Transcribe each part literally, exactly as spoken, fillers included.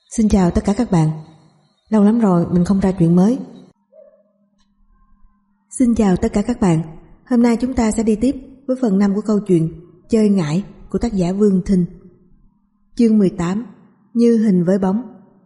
Xin chào tất cả các bạn. Lâu lắm rồi mình không ra chuyện mới. Xin chào tất cả các bạn. Hôm nay chúng ta sẽ đi tiếp với phần năm của câu chuyện Chơi ngải của tác giả Vương Thinh. Chương mười tám. Như hình với bóng.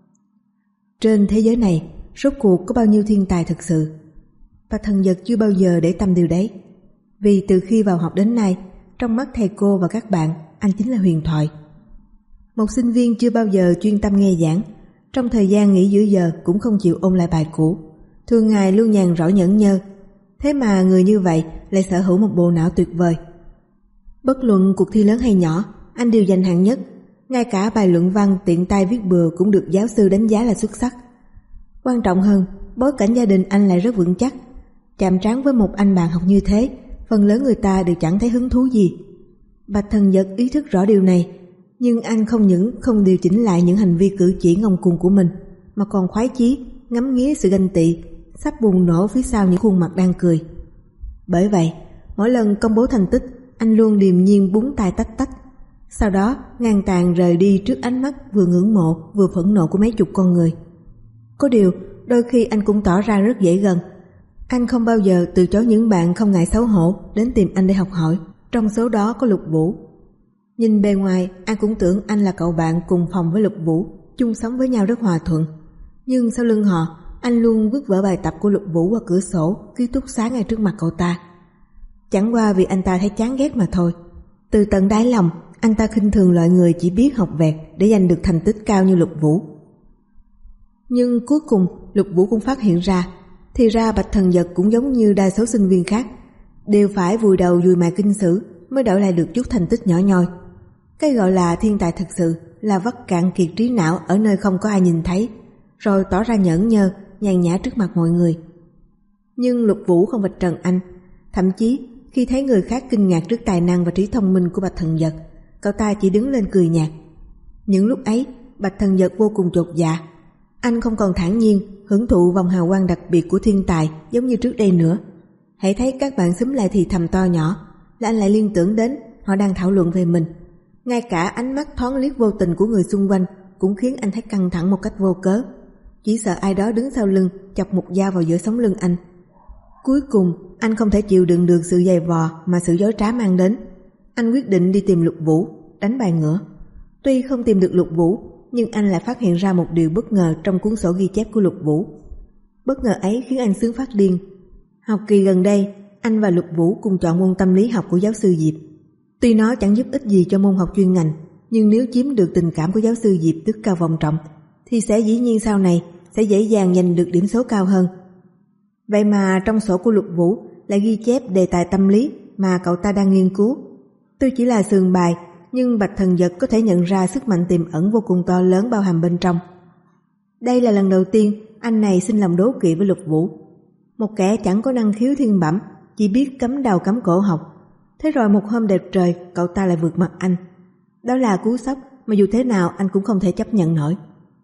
Trên thế giới này rốt cuộc có bao nhiêu thiên tài thực sự? Và thần vật chưa bao giờ để tâm điều đấy. Vì từ khi vào học đến nay, trong mắt thầy cô và các bạn, anh chính là huyền thoại. Một sinh viên chưa bao giờ chuyên tâm nghe giảng, trong thời gian nghỉ giữa giờ cũng không chịu ôn lại bài cũ, thường ngày luôn nhàn rỗi nhẫn nhơ. Thế mà người như vậy lại sở hữu một bộ não tuyệt vời. Bất luận cuộc thi lớn hay nhỏ, anh đều giành hạng nhất. Ngay cả bài luận văn tiện tay viết bừa cũng được giáo sư đánh giá là xuất sắc. Quan trọng hơn, bối cảnh gia đình anh lại rất vững chắc. Chạm trán với một anh bạn học như thế, phần lớn người ta đều chẳng thấy hứng thú gì. Bạch Thần Vật ý thức rõ điều này, nhưng anh không những không điều chỉnh lại những hành vi cử chỉ ngông cuồng của mình, mà còn khoái chí ngắm nghía sự ganh tị sắp bùng nổ phía sau những khuôn mặt đang cười. Bởi vậy, mỗi lần công bố thành tích, anh luôn điềm nhiên búng tay tách tách, sau đó ngang tàn rời đi trước ánh mắt vừa ngưỡng mộ vừa phẫn nộ của mấy chục con người. Có điều, đôi khi anh cũng tỏ ra rất dễ gần. Anh không bao giờ từ chối những bạn không ngại xấu hổ đến tìm anh để học hỏi, trong số đó có Lục Vũ. Nhìn bề ngoài, anh cũng tưởng anh là cậu bạn cùng phòng với Lục Vũ, chung sống với nhau rất hòa thuận. Nhưng sau lưng họ, anh luôn vứt vở bài tập của Lục Vũ qua cửa sổ, ký túc xá ngay trước mặt cậu ta. Chẳng qua vì anh ta thấy chán ghét mà thôi. Từ tận đáy lòng, anh ta khinh thường loại người chỉ biết học vẹt để giành được thành tích cao như Lục Vũ. Nhưng cuối cùng, Lục Vũ cũng phát hiện ra, thì ra Bạch Thần Vật cũng giống như đa số sinh viên khác, đều phải vùi đầu dùi mài kinh sử mới đổi lại được chút thành tích nhỏ nhoi. Cái gọi là thiên tài thực sự là vắt cạn kiệt trí não ở nơi không có ai nhìn thấy, rồi tỏ ra nhởn nhơ, nhàn nhã trước mặt mọi người. Nhưng Lục Vũ không vạch trần anh. Thậm chí khi thấy người khác kinh ngạc trước tài năng và trí thông minh của Bạch Thần Vật, cậu ta chỉ đứng lên cười nhạt. Những lúc ấy, Bạch Thần Vật vô cùng chột dạ. Anh không còn thản nhiên hưởng thụ vòng hào quang đặc biệt của thiên tài giống như trước đây nữa. Hãy thấy các bạn xúm lại thì thầm to nhỏ là anh lại liên tưởng đến họ đang thảo luận về mình. Ngay cả ánh mắt thoáng liếc vô tình của người xung quanh cũng khiến anh thấy căng thẳng một cách vô cớ, chỉ sợ ai đó đứng sau lưng chọc một dao vào giữa sống lưng anh. Cuối cùng anh không thể chịu đựng được sự giày vò mà sự dối trá mang đến. Anh quyết định đi tìm Lục Vũ, đánh bài ngửa. Tuy không tìm được Lục Vũ, nhưng anh lại phát hiện ra một điều bất ngờ trong cuốn sổ ghi chép của Lục Vũ. Bất ngờ ấy khiến anh sướng phát điên. Học kỳ gần đây, anh và Lục Vũ cùng chọn môn tâm lý học của giáo sư Diệp. Tuy nó chẳng giúp ích gì cho môn học chuyên ngành, nhưng nếu chiếm được tình cảm của giáo sư Diệp Đức Cao Vọng Trọng, thì sẽ dĩ nhiên sau này sẽ dễ dàng giành được điểm số cao hơn. Vậy mà trong sổ của Lục Vũ lại ghi chép đề tài tâm lý mà cậu ta đang nghiên cứu. Tuy chỉ là sườn bài, nhưng Bạch Thần Vật có thể nhận ra sức mạnh tiềm ẩn vô cùng to lớn bao hàm bên trong. Đây là lần đầu tiên anh này sinh lòng đố kỵ với Lục Vũ. Một kẻ chẳng có năng khiếu thiên bẩm, chỉ biết cắm đầu cắm cổ học. Thế rồi một hôm đẹp trời, cậu ta lại vượt mặt anh. Đó là cú sốc mà dù thế nào anh cũng không thể chấp nhận nổi.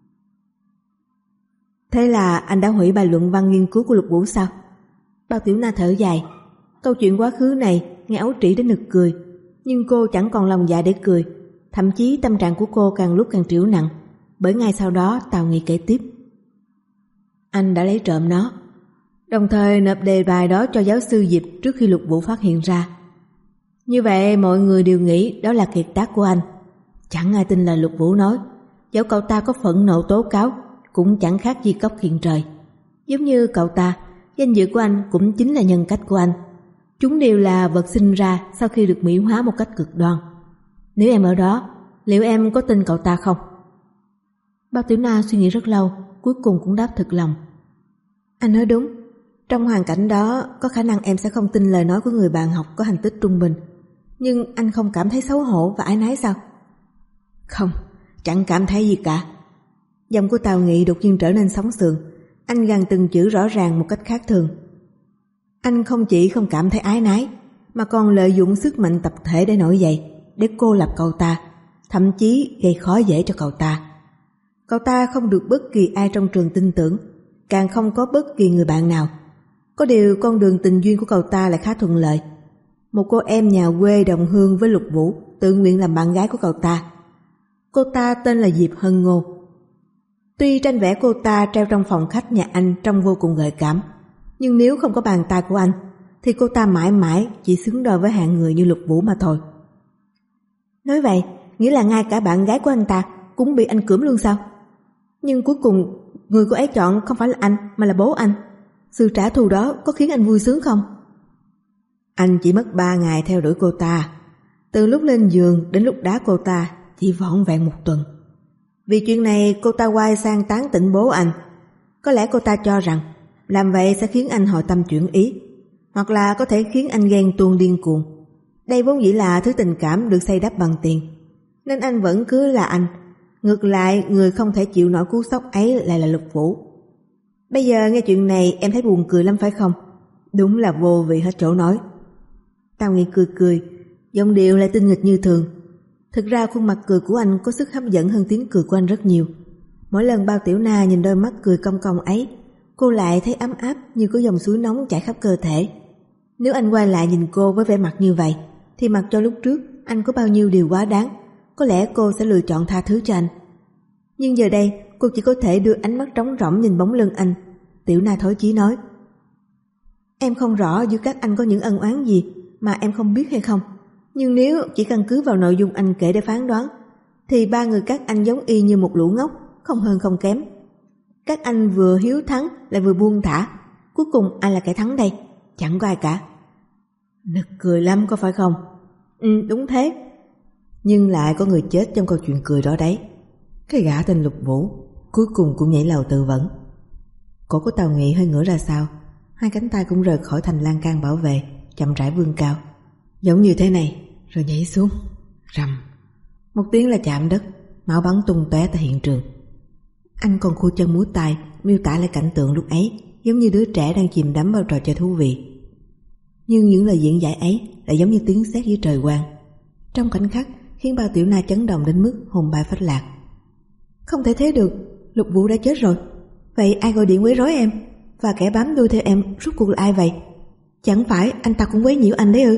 Thế là anh đã hủy bài luận văn nghiên cứu của Lục Vũ sao? Bao Tiểu Na thở dài. Câu chuyện quá khứ này nghe ấu trĩ đến nực cười, nhưng cô chẳng còn lòng dạ để cười. Thậm chí tâm trạng của cô càng lúc càng trĩu nặng, bởi ngay sau đó Tào Nghị kể tiếp. Anh đã lấy trộm nó, đồng thời nộp đề bài đó cho giáo sư Diệp trước khi Lục Vũ phát hiện ra. Như vậy mọi người đều nghĩ đó là kiệt tác của anh. Chẳng ai tin lời Lục Vũ nói. Dẫu cậu ta có phẫn nộ tố cáo, cũng chẳng khác gì cóc hiện trời. Giống như cậu ta, danh dự của anh cũng chính là nhân cách của anh. Chúng đều là vật sinh ra sau khi được mỹ hóa một cách cực đoan. Nếu em ở đó, liệu em có tin cậu ta không? Bao Tiểu Na suy nghĩ rất lâu, cuối cùng cũng đáp thật lòng. Anh nói đúng. Trong hoàn cảnh đó, có khả năng em sẽ không tin lời nói của người bạn học có thành tích trung bình. Nhưng anh không cảm thấy xấu hổ và áy náy sao? Không, chẳng cảm thấy gì cả. Giọng của Tào Nghị đột nhiên trở nên sóng sườn. Anh gằn từng chữ rõ ràng một cách khác thường. Anh không chỉ không cảm thấy áy náy, mà còn lợi dụng sức mạnh tập thể để nổi dậy, để cô lập cậu ta, thậm chí gây khó dễ cho cậu ta. Cậu ta không được bất kỳ ai trong trường tin tưởng, càng không có bất kỳ người bạn nào. Có điều con đường tình duyên của cậu ta lại khá thuận lợi. Một cô em nhà quê đồng hương với Lục Vũ tự nguyện làm bạn gái của cậu ta. Cô ta tên là Diệp Hân Ngô. Tuy tranh vẽ cô ta treo trong phòng khách nhà anh trông vô cùng gợi cảm, nhưng nếu không có bàn tay của anh thì cô ta mãi mãi chỉ xứng đôi với hạng người như Lục Vũ mà thôi. Nói vậy, nghĩa là ngay cả bạn gái của anh ta cũng bị anh cưỡng luôn sao? Nhưng cuối cùng người cô ấy chọn không phải là anh mà là bố anh. Sự trả thù đó có khiến anh vui sướng không? Anh chỉ mất ba ngày theo đuổi cô ta. Từ lúc lên giường đến lúc đá cô ta chỉ vỏn vẹn một tuần. Vì chuyện này cô ta quay sang tán tỉnh bố anh. Có lẽ cô ta cho rằng làm vậy sẽ khiến anh hồi tâm chuyển ý, hoặc là có thể khiến anh ghen tuông điên cuồng. Đây vốn dĩ là thứ tình cảm được xây đắp bằng tiền, nên anh vẫn cứ là anh. Ngược lại, người không thể chịu nổi cú sốc ấy lại là Lục Vũ. Bây giờ nghe chuyện này em thấy buồn cười lắm phải không? Đúng là vô vị hết chỗ nói. Tao Nghị cười cười, giọng điệu lại tinh nghịch như thường. Thực ra khuôn mặt cười của anh có sức hấp dẫn hơn tiếng cười của anh rất nhiều. Mỗi lần Bao Tiểu Na nhìn đôi mắt cười cong cong ấy, cô lại thấy ấm áp như có dòng suối nóng chảy khắp cơ thể. Nếu anh quay lại nhìn cô với vẻ mặt như vậy, thì mặc cho lúc trước anh có bao nhiêu điều quá đáng, có lẽ cô sẽ lựa chọn tha thứ cho anh. Nhưng giờ đây cô chỉ có thể đưa ánh mắt trống rỗng nhìn bóng lưng anh. Tiểu Na thối chí nói: Em không rõ giữa các anh có những ân oán gì mà em không biết hay không, nhưng nếu chỉ căn cứ vào nội dung anh kể để phán đoán, thì ba người các anh giống y như một lũ ngốc, không hơn không kém. Các anh vừa hiếu thắng lại vừa buông thả, cuối cùng ai là kẻ thắng đây? Chẳng có ai cả. Nực cười lắm có phải không? Ừ, đúng thế. Nhưng lại có người chết trong câu chuyện cười đó đấy. Cái gã tên Lục Vũ cuối cùng cũng nhảy lầu tự vẫn. Cổ của Tào Nghị hơi ngửa ra sau, hai cánh tay cũng rời khỏi thành lan can bảo vệ, chậm rãi vươn cao, giống như thế này, rồi nhảy xuống. Rầm, một tiếng là chạm đất, máu bắn tung tóe tại hiện trường. Anh còn khua chân múa tay miêu tả lại cảnh tượng lúc ấy, giống như đứa trẻ đang chìm đắm vào trò chơi thú vị. Nhưng những lời diễn giải ấy lại giống như tiếng sét dưới trời quang, trong khoảnh khắc khiến Bao Tiểu Na chấn động đến mức hồn bay phách lạc. Không thể thế được, Lục Vũ đã chết rồi. Vậy ai gọi điện quấy rối em? Và kẻ bám đuôi theo em rốt cuộc là ai vậy? Chẳng phải anh ta cũng quấy nhiễu anh đấy ư?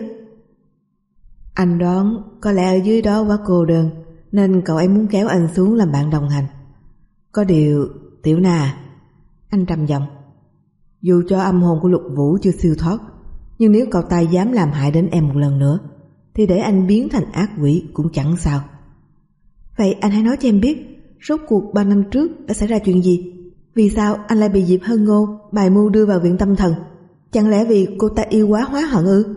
Anh đoán có lẽ ở dưới đó quá cô đơn, nên cậu ấy muốn kéo anh xuống làm bạn đồng hành. Có điều, Tiểu Na, anh trầm giọng, dù cho âm hồn của Lục Vũ chưa siêu thoát, nhưng nếu cậu ta dám làm hại đến em một lần nữa, thì để anh biến thành ác quỷ cũng chẳng sao. Vậy anh hãy nói cho em biết, rốt cuộc ba năm trước đã xảy ra chuyện gì? Vì sao anh lại bị Diệp Hân Ngô bài mưu đưa vào viện tâm thần? Chẳng lẽ vì cô ta yêu quá hóa hận ư?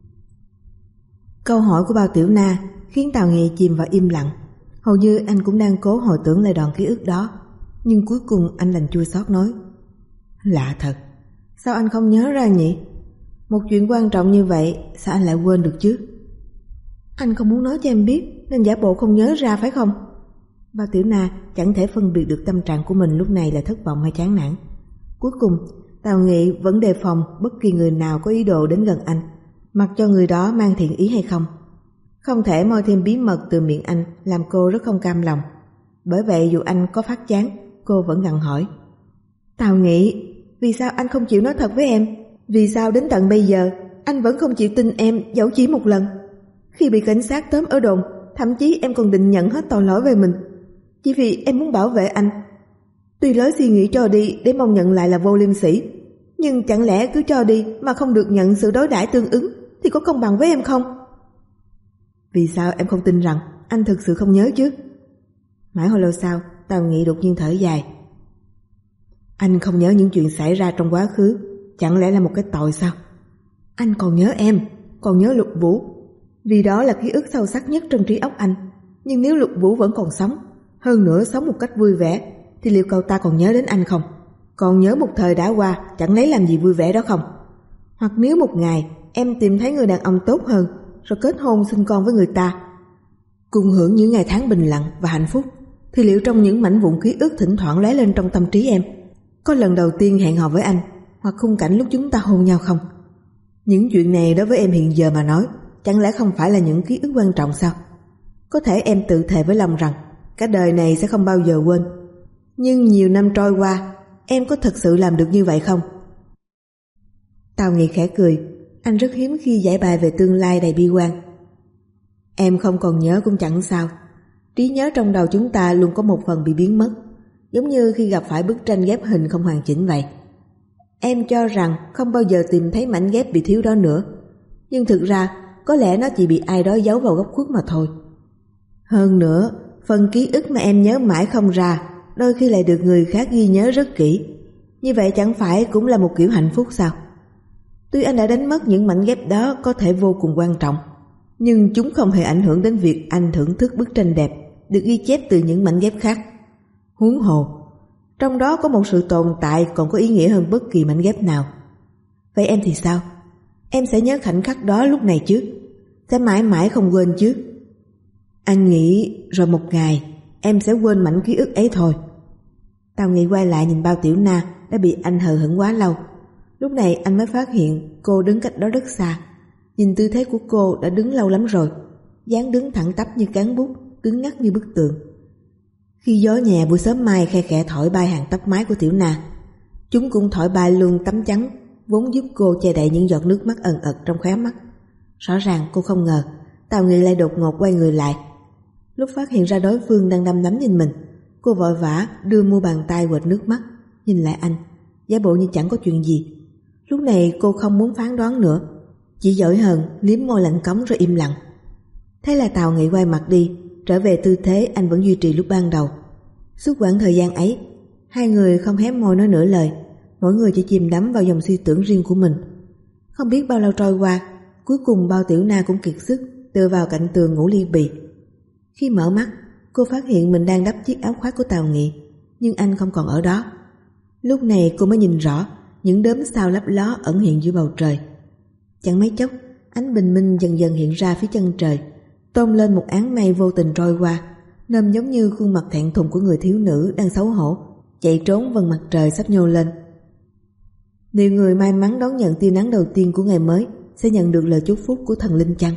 Câu hỏi của Bao Tiểu Na khiến Tào Nghị chìm vào im lặng. Hầu như anh cũng đang cố hồi tưởng lại đoạn ký ức đó, nhưng cuối cùng anh đành chua xót nói: Lạ thật, sao anh không nhớ ra nhỉ? Một chuyện quan trọng như vậy sao anh lại quên được chứ? Anh không muốn nói cho em biết nên giả bộ không nhớ ra phải không? Bao Tiểu Na chẳng thể phân biệt được tâm trạng của mình lúc này là thất vọng hay chán nản. Cuối cùng Tào Nghị vẫn đề phòng bất kỳ người nào có ý đồ đến gần anh, mặc cho người đó mang thiện ý hay không. Không thể moi thêm bí mật từ miệng anh làm cô rất không cam lòng. Bởi vậy dù anh có phát chán, cô vẫn gặng hỏi: Tào Nghị, vì sao anh không chịu nói thật với em? Vì sao đến tận bây giờ anh vẫn không chịu tin em dẫu chỉ một lần? Khi bị cảnh sát tóm ở đồn, thậm chí em còn định nhận hết tội lỗi về mình, chỉ vì em muốn bảo vệ anh. Tuy lối suy nghĩ cho đi để mong nhận lại là vô liêm sỉ, nhưng chẳng lẽ cứ cho đi mà không được nhận sự đối đãi tương ứng thì có công bằng với em không? Vì sao em không tin rằng anh thực sự không nhớ chứ? Mãi hồi lâu sau, Tào Nghị đột nhiên thở dài. Anh không nhớ những chuyện xảy ra trong quá khứ, chẳng lẽ là một cái tội sao? Anh còn nhớ em, còn nhớ Lục Vũ, vì đó là ký ức sâu sắc nhất trong trí óc anh. Nhưng nếu Lục Vũ vẫn còn sống, hơn nữa sống một cách vui vẻ, thì liệu cậu ta còn nhớ đến anh không? Còn nhớ một thời đã qua, chẳng lấy làm gì vui vẻ đó không? Hoặc nếu một ngày em tìm thấy người đàn ông tốt hơn, rồi kết hôn sinh con với người ta, cùng hưởng những ngày tháng bình lặng và hạnh phúc, thì liệu trong những mảnh vụn ký ức thỉnh thoảng lóe lên trong tâm trí em, có lần đầu tiên hẹn hò với anh, hoặc khung cảnh lúc chúng ta hôn nhau không? Những chuyện này đối với em hiện giờ mà nói, chẳng lẽ không phải là những ký ức quan trọng sao? Có thể em tự thề với lòng rằng cả đời này sẽ không bao giờ quên. Nhưng nhiều năm trôi qua, em có thật sự làm được như vậy không? Tào Nghị khẽ cười. Anh rất hiếm khi giải bài về tương lai đầy bi quan. Em không còn nhớ cũng chẳng sao. Trí nhớ trong đầu chúng ta luôn có một phần bị biến mất. giống như khi gặp phải bức tranh ghép hình không hoàn chỉnh vậy. Em cho rằng không bao giờ tìm thấy mảnh ghép bị thiếu đó nữa, nhưng thực ra có lẽ nó chỉ bị ai đó giấu vào góc khuất mà thôi. Hơn nữa, phần ký ức mà em nhớ mãi không ra đôi khi lại được người khác ghi nhớ rất kỹ. Như vậy chẳng phải cũng là một kiểu hạnh phúc sao? Tuy anh đã đánh mất những mảnh ghép đó có thể vô cùng quan trọng, nhưng chúng không hề ảnh hưởng đến việc anh thưởng thức bức tranh đẹp được ghi chép từ những mảnh ghép khác. Huống hồ, trong đó có một sự tồn tại còn có ý nghĩa hơn bất kỳ mảnh ghép nào. Vậy em thì sao? Em sẽ nhớ khoảnh khắc đó lúc này chứ? Sẽ mãi mãi không quên chứ? Anh nghĩ rồi một ngày em sẽ quên mảnh ký ức ấy thôi. Tào Nghị quay lại nhìn Bao Tiểu Na đã bị anh hờ hững quá lâu. Lúc này anh mới phát hiện cô đứng cách đó rất xa. Nhìn tư thế của cô đã đứng lâu lắm rồi, dáng đứng thẳng tắp như cán bút, cứng ngắc như bức tượng. Khi gió nhẹ buổi sớm mai khe khẽ thổi bay hàng tóc mái của Tiểu Na, chúng cũng thổi bay luôn tấm chắn vốn giúp cô che đậy những giọt nước mắt ẩn ật trong khóe mắt. Rõ ràng cô không ngờ Tào Nghị lại đột ngột quay người lại. Lúc phát hiện ra đối phương đang đăm đắm nhìn mình, cô vội vã đưa mu bàn tay quệt nước mắt, nhìn lại anh, giả bộ như chẳng có chuyện gì. Lúc này cô không muốn phán đoán nữa, chỉ dỗi hờn liếm môi lạnh cống rồi im lặng. Thế là Tào Nghị quay mặt đi, trở về tư thế anh vẫn duy trì lúc ban đầu. Suốt quãng thời gian ấy, hai người không hé môi nói nửa lời, mỗi người chỉ chìm đắm vào dòng suy tưởng riêng của mình. Không biết bao lâu trôi qua, cuối cùng Bao Tiểu Na cũng kiệt sức, tựa vào cạnh tường ngủ li bì. Khi mở mắt, cô phát hiện mình đang đắp chiếc áo khoác của Tào Nghị, nhưng anh không còn ở đó. Lúc này cô mới nhìn rõ những đốm sao lấp ló ẩn hiện giữa bầu trời. Chẳng mấy chốc, ánh bình minh dần dần hiện ra phía chân trời, tôn lên một áng mây vô tình trôi qua, nôm giống như khuôn mặt thẹn thùng của người thiếu nữ đang xấu hổ chạy trốn vầng mặt trời sắp nhô lên. Nhiều người may mắn đón nhận tia nắng đầu tiên của ngày mới sẽ nhận được lời chúc phúc của thần linh chăng?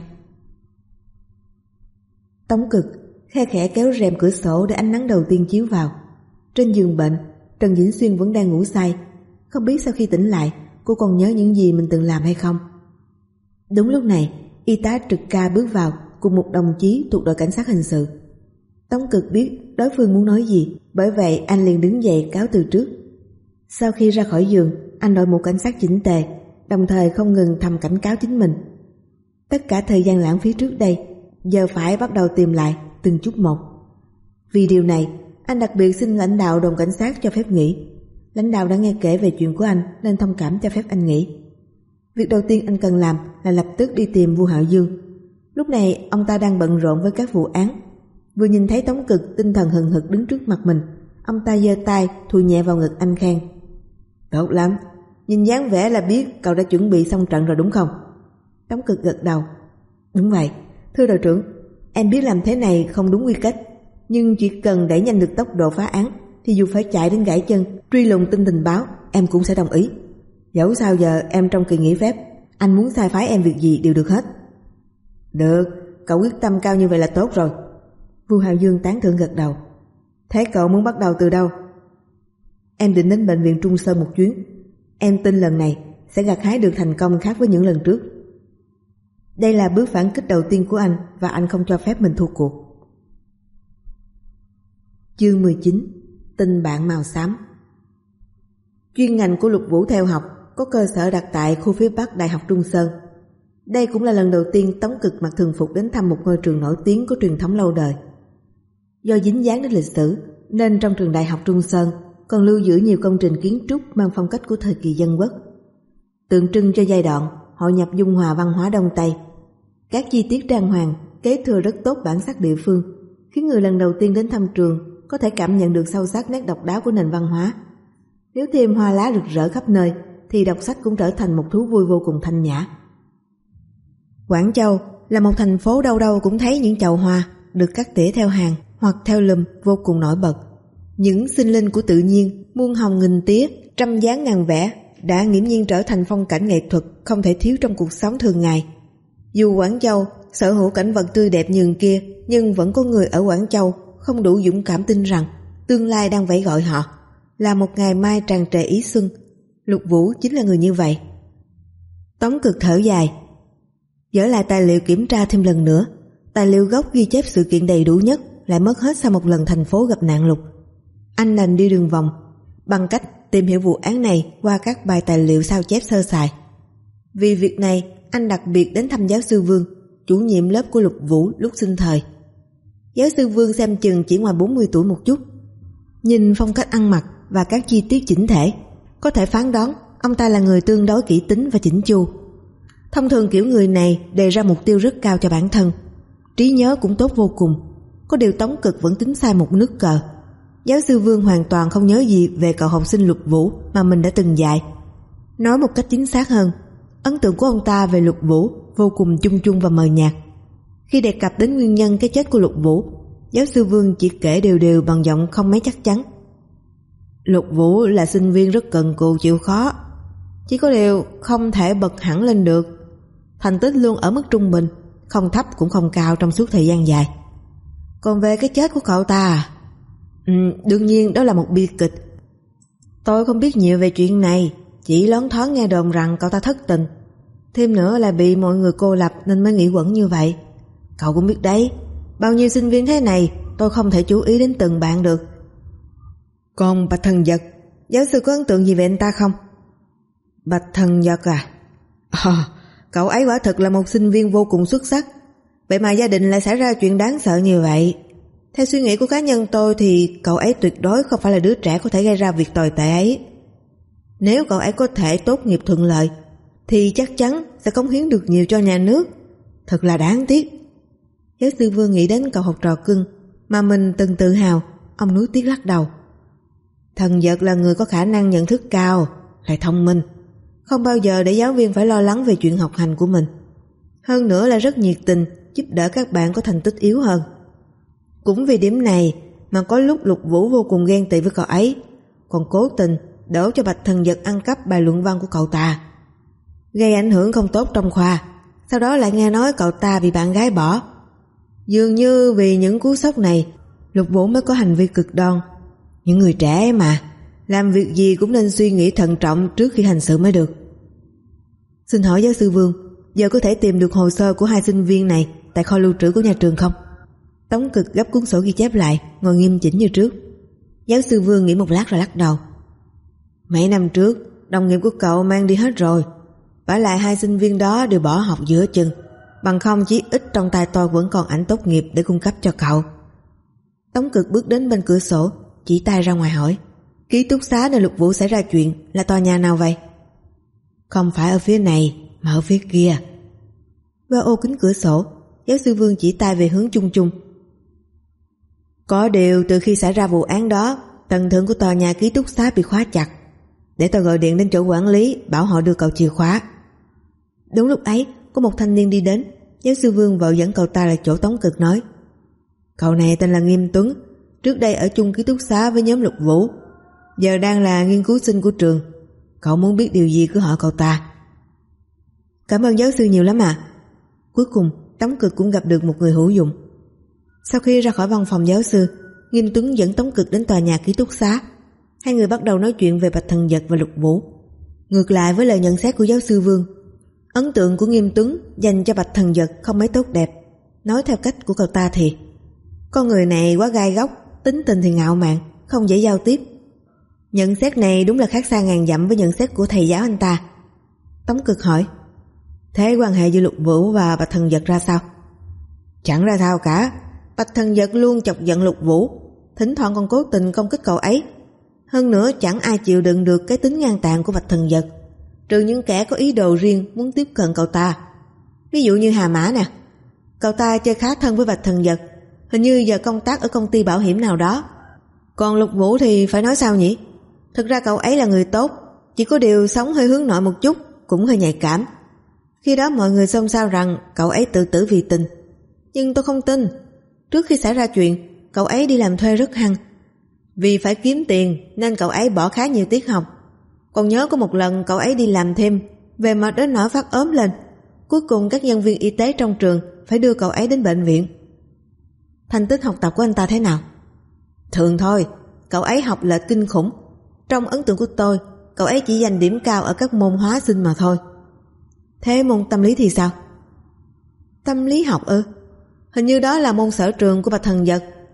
Tống Cực khe khẽ kéo rèm cửa sổ để ánh nắng đầu tiên chiếu vào. Trên giường bệnh, Trần Vĩnh Xuyên vẫn đang ngủ say. Không biết sau khi tỉnh lại, cô còn nhớ những gì mình từng làm hay không. Đúng lúc này, y tá trực ca bước vào cùng một đồng chí thuộc đội cảnh sát hình sự. Tống Cực biết đối phương muốn nói gì, bởi vậy anh liền đứng dậy cáo từ trước. Sau khi ra khỏi giường, anh đội mũ cảnh sát chỉnh tề, đồng thời không ngừng thầm cảnh cáo chính mình. Tất cả thời gian lãng phí trước đây giờ phải bắt đầu tìm lại từng chút một. Vì điều này, anh đặc biệt xin lãnh đạo đồn cảnh sát cho phép nghỉ. Lãnh đạo đã nghe kể về chuyện của anh nên thông cảm cho phép anh nghỉ. Việc đầu tiên anh cần làm là lập tức đi tìm Vu Hạo Dương. Lúc này ông ta đang bận rộn với các vụ án. Vừa nhìn thấy Tống Cực tinh thần hừng hực đứng trước mặt mình, ông ta giơ tay thùi nhẹ vào ngực anh khen: "Tốt lắm, nhìn dáng vẻ là biết cậu đã chuẩn bị xong trận rồi đúng không?" Tống Cực gật đầu: "Đúng vậy, thưa đội trưởng, em biết làm thế này không đúng quy cách, nhưng chỉ cần đẩy nhanh được tốc độ phá án thì dù phải chạy đến gãy chân truy lùng tin tình báo em cũng sẽ đồng ý. Dẫu sao giờ em trong kỳ nghỉ phép, anh muốn sai phái em việc gì đều được hết." "Được, cậu quyết tâm cao như vậy là tốt rồi." Vu Hạo Dương tán thưởng gật đầu. "Thế cậu muốn bắt đầu từ đâu?" "Em định đến bệnh viện Trung Sơn một chuyến. Em tin lần này sẽ gặt hái được thành công khác với những lần trước." Đây là bước phản kích đầu tiên của anh và anh không cho phép mình thua cuộc. Chương mười chín. Tình bạn màu xám. Chuyên ngành của Lục Vũ theo học có cơ sở đặt tại khu phía Bắc Đại học Trung Sơn. Đây cũng là lần đầu tiên Tống Cực mặc thường phục đến thăm một ngôi trường nổi tiếng có truyền thống lâu đời. Do dính dáng đến lịch sử nên trong trường Đại học Trung Sơn còn lưu giữ nhiều công trình kiến trúc mang phong cách của thời kỳ dân quốc, tượng trưng cho giai đoạn hội nhập dung hòa văn hóa Đông Tây. Các chi tiết trang hoàng kế thừa rất tốt bản sắc địa phương, khiến người lần đầu tiên đến thăm trường có thể cảm nhận được sâu sắc nét độc đáo của nền văn hóa. Nếu thêm hoa lá rực rỡ khắp nơi thì đọc sách cũng trở thành một thú vui vô cùng thanh nhã. Quảng Châu là một thành phố đâu đâu cũng thấy những chậu hoa được cắt tỉa theo hàng hoặc theo lùm vô cùng nổi bật. Những sinh linh của tự nhiên, muôn hồng nghìn tía, trăm dáng ngàn vẻ đã nghiễm nhiên trở thành phong cảnh nghệ thuật không thể thiếu trong cuộc sống thường ngày. Dù Quảng Châu sở hữu cảnh vật tươi đẹp nhường kia, nhưng vẫn có người ở Quảng Châu không đủ dũng cảm tin rằng tương lai đang vẫy gọi họ, là một ngày mai tràn trề ý xuân. Lục Vũ chính là người như vậy. Tống Cực thở dài, dỡ lại tài liệu kiểm tra thêm lần nữa. Tài liệu gốc ghi chép sự kiện đầy đủ nhất lại mất hết sau một lần thành phố gặp nạn lụt. anh đành đi đường vòng bằng cách tìm hiểu vụ án này qua các bài tài liệu sao chép sơ sài. Vì việc này, anh đặc biệt đến thăm giáo sư Vương, chủ nhiệm lớp của Lục Vũ lúc sinh thời. Giáo sư Vương xem chừng chỉ ngoài bốn mươi tuổi một chút. Nhìn phong cách ăn mặc và các chi tiết chỉnh thể, có thể phán đoán ông ta là người tương đối kỹ tính và chỉnh chu. Thông thường kiểu người này đề ra mục tiêu rất cao cho bản thân. Trí nhớ cũng tốt vô cùng. Có điều Tống Cực vẫn tính sai một nước cờ. Giáo sư Vương hoàn toàn không nhớ gì về cậu học sinh Lục Vũ mà mình đã từng dạy. Nói một cách chính xác hơn, ấn tượng của ông ta về Lục Vũ vô cùng chung chung và mờ nhạt. Khi đề cập đến nguyên nhân cái chết của Lục Vũ, giáo sư Vương chỉ kể đều đều bằng giọng không mấy chắc chắn. Lục Vũ là sinh viên rất cần cù chịu khó, chỉ có điều không thể bật hẳn lên được. Thành tích luôn ở mức trung bình, không thấp cũng không cao trong suốt thời gian dài. Còn về cái chết của cậu ta, ừ, đương nhiên đó là một bi kịch. Tôi không biết nhiều về chuyện này, chỉ loáng thoáng nghe đồn rằng cậu ta thất tình. Thêm nữa là bị mọi người cô lập nên mới nghĩ quẩn như vậy. Cậu cũng biết đấy, bao nhiêu sinh viên thế này tôi không thể chú ý đến từng bạn được. Còn Bạch Thần Giật, giáo sư có ấn tượng gì về anh ta không? Bạch Thần Giật à? À, cậu ấy quả thực là một sinh viên vô cùng xuất sắc. Vậy mà gia đình lại xảy ra chuyện đáng sợ như vậy. Theo suy nghĩ của cá nhân tôi thì cậu ấy tuyệt đối không phải là đứa trẻ có thể gây ra việc tồi tệ ấy. Nếu cậu ấy có thể tốt nghiệp thuận lợi thì chắc chắn sẽ cống hiến được nhiều cho nhà nước. Thật là đáng tiếc. Giáo sư Vương nghĩ đến cậu học trò cưng mà mình từng tự hào. Ông nuối tiếc lắc đầu. Thần Giật là người có khả năng nhận thức cao, lại thông minh, không bao giờ để giáo viên phải lo lắng về chuyện học hành của mình. Hơn nữa là rất nhiệt tình, giúp đỡ các bạn có thành tích yếu hơn. Cũng vì điểm này mà có lúc Lục Vũ vô cùng ghen tị với cậu ấy, còn cố tình đổ cho Bạch Thần Giật ăn cắp bài luận văn của cậu ta, gây ảnh hưởng không tốt trong khoa. Sau đó lại nghe nói cậu ta bị bạn gái bỏ. Dường như vì những cú sốc này, Lục Vũ mới có hành vi cực đoan. Những người trẻ mà, làm việc gì cũng nên suy nghĩ thận trọng trước khi hành sự mới được. Xin hỏi giáo sư Vương, giờ có thể tìm được hồ sơ của hai sinh viên này tại kho lưu trữ của nhà trường không? Tống Cực gấp cuốn sổ ghi chép lại, ngồi nghiêm chỉnh như trước. Giáo sư Vương nghĩ một lát rồi lắc đầu. Mấy năm trước, đồng nghiệp của cậu mang đi hết rồi. Vả lại hai sinh viên đó đều bỏ học giữa chừng, bằng không chí ít trong tay tôi vẫn còn ảnh tốt nghiệp để cung cấp cho cậu. Tống Cực bước đến bên cửa sổ, chỉ tay ra ngoài hỏi. Ký túc xá nơi Lục Vũ xảy ra chuyện là tòa nhà nào vậy? Không phải ở phía này mà ở phía kia. Qua ô kính cửa sổ, giáo sư Vương chỉ tay về hướng chung chung. Có điều từ khi xảy ra vụ án đó, tầng thượng của tòa nhà ký túc xá bị khóa chặt. Để tôi gọi điện đến chỗ quản lý, bảo họ đưa cậu chìa khóa. Đúng lúc ấy, có một thanh niên đi đến. Giáo sư Vương vội dẫn cậu ta lại chỗ Tống Cực, nói: Cậu này tên là Nghiêm Tuấn, trước đây ở chung ký túc xá với nhóm Lục Vũ, giờ đang là nghiên cứu sinh của trường. Cậu muốn biết điều gì cứ hỏi cậu ta. Cảm ơn giáo sư nhiều lắm ạ. À. Cuối cùng Tống Cực cũng gặp được một người hữu dụng. Sau khi ra khỏi văn phòng giáo sư, Nghiêm Tuấn dẫn Tống Cực đến tòa nhà ký túc xá. Hai người bắt đầu nói chuyện về Bạch Thần Giật và Lục Vũ. Ngược lại với lời nhận xét của giáo sư Vương, ấn tượng của Nghiêm Tuấn dành cho Bạch Thần Giật không mấy tốt đẹp. Nói theo cách của cậu ta thì con người này quá gai góc, tính tình thì ngạo mạn, không dễ giao tiếp. Nhận xét này đúng là khác xa ngàn dặm với nhận xét của thầy giáo anh ta. Tống Cực hỏi: Thế quan hệ giữa Lục Vũ và Bạch Thần Giật ra sao? Chẳng ra sao cả. Bạch Thần Giật luôn chọc giận Lục Vũ, thỉnh thoảng còn cố tình công kích cậu ấy. Hơn nữa chẳng ai chịu đựng được cái tính ngang tàn của Bạch Thần Giật, trừ những kẻ có ý đồ riêng muốn tiếp cận cậu ta. Ví dụ như Hà Mã nè, cậu ta chơi khá thân với Bạch Thần Giật, hình như giờ công tác ở công ty bảo hiểm nào đó. Còn Lục Vũ thì phải nói sao nhỉ? Thực ra cậu ấy là người tốt, chỉ có điều sống hơi hướng nội một chút, cũng hơi nhạy cảm. Khi đó mọi người xôn xao rằng cậu ấy tự tử vì tình. Nhưng tôi không tin. Trước khi xảy ra chuyện, cậu ấy đi làm thuê rất hăng. Vì phải kiếm tiền nên cậu ấy bỏ khá nhiều tiết học. Còn nhớ có một lần cậu ấy đi làm thêm, về mặt đến nỗi phát ốm lên. Cuối cùng các nhân viên y tế trong trường phải đưa cậu ấy đến bệnh viện. Thành tích học tập của anh ta thế nào? Thường thôi, cậu ấy học lệch kinh khủng. Trong ấn tượng của tôi, cậu ấy chỉ giành điểm cao ở các môn hóa sinh mà thôi. Thế môn tâm lý thì sao? Tâm lý học ư? Hình như đó là môn sở trường của Bạch Thần Giật.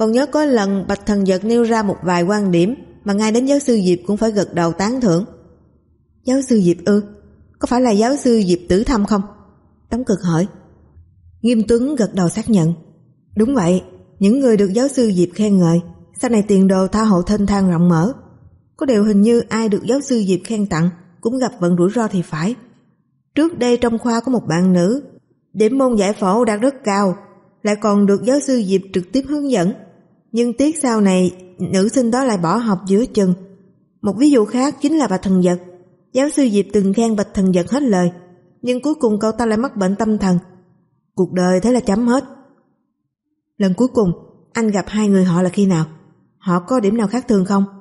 Còn nhớ có lần Bạch Thần Dật nêu ra một vài quan điểm mà ngay đến giáo sư Diệp cũng phải gật đầu tán thưởng. Giáo sư Diệp ư? Có phải là giáo sư Diệp Tử Thâm không? Tống Cực hỏi. Nghiêm Tuấn gật đầu xác nhận. Đúng vậy, những người được giáo sư Diệp khen ngợi sau này tiền đồ tha hồ thênh thang rộng mở. Có điều hình như ai được giáo sư Diệp khen tặng cũng gặp vận rủi ro thì phải. Trước đây trong khoa có một bạn nữ, điểm môn giải phẫu đạt rất cao, lại còn được giáo sư Diệp trực tiếp hướng dẫn. Nhưng tiếc sau này nữ sinh đó lại bỏ học giữa chừng. Một ví dụ khác chính là Bạch Thần Dật. Giáo sư Diệp từng khen Bạch Thần Dật hết lời, nhưng cuối cùng cậu ta lại mắc bệnh tâm thần. Cuộc đời thế là chấm hết. Lần cuối cùng anh gặp hai người họ là khi nào? Họ có điểm nào khác thường không?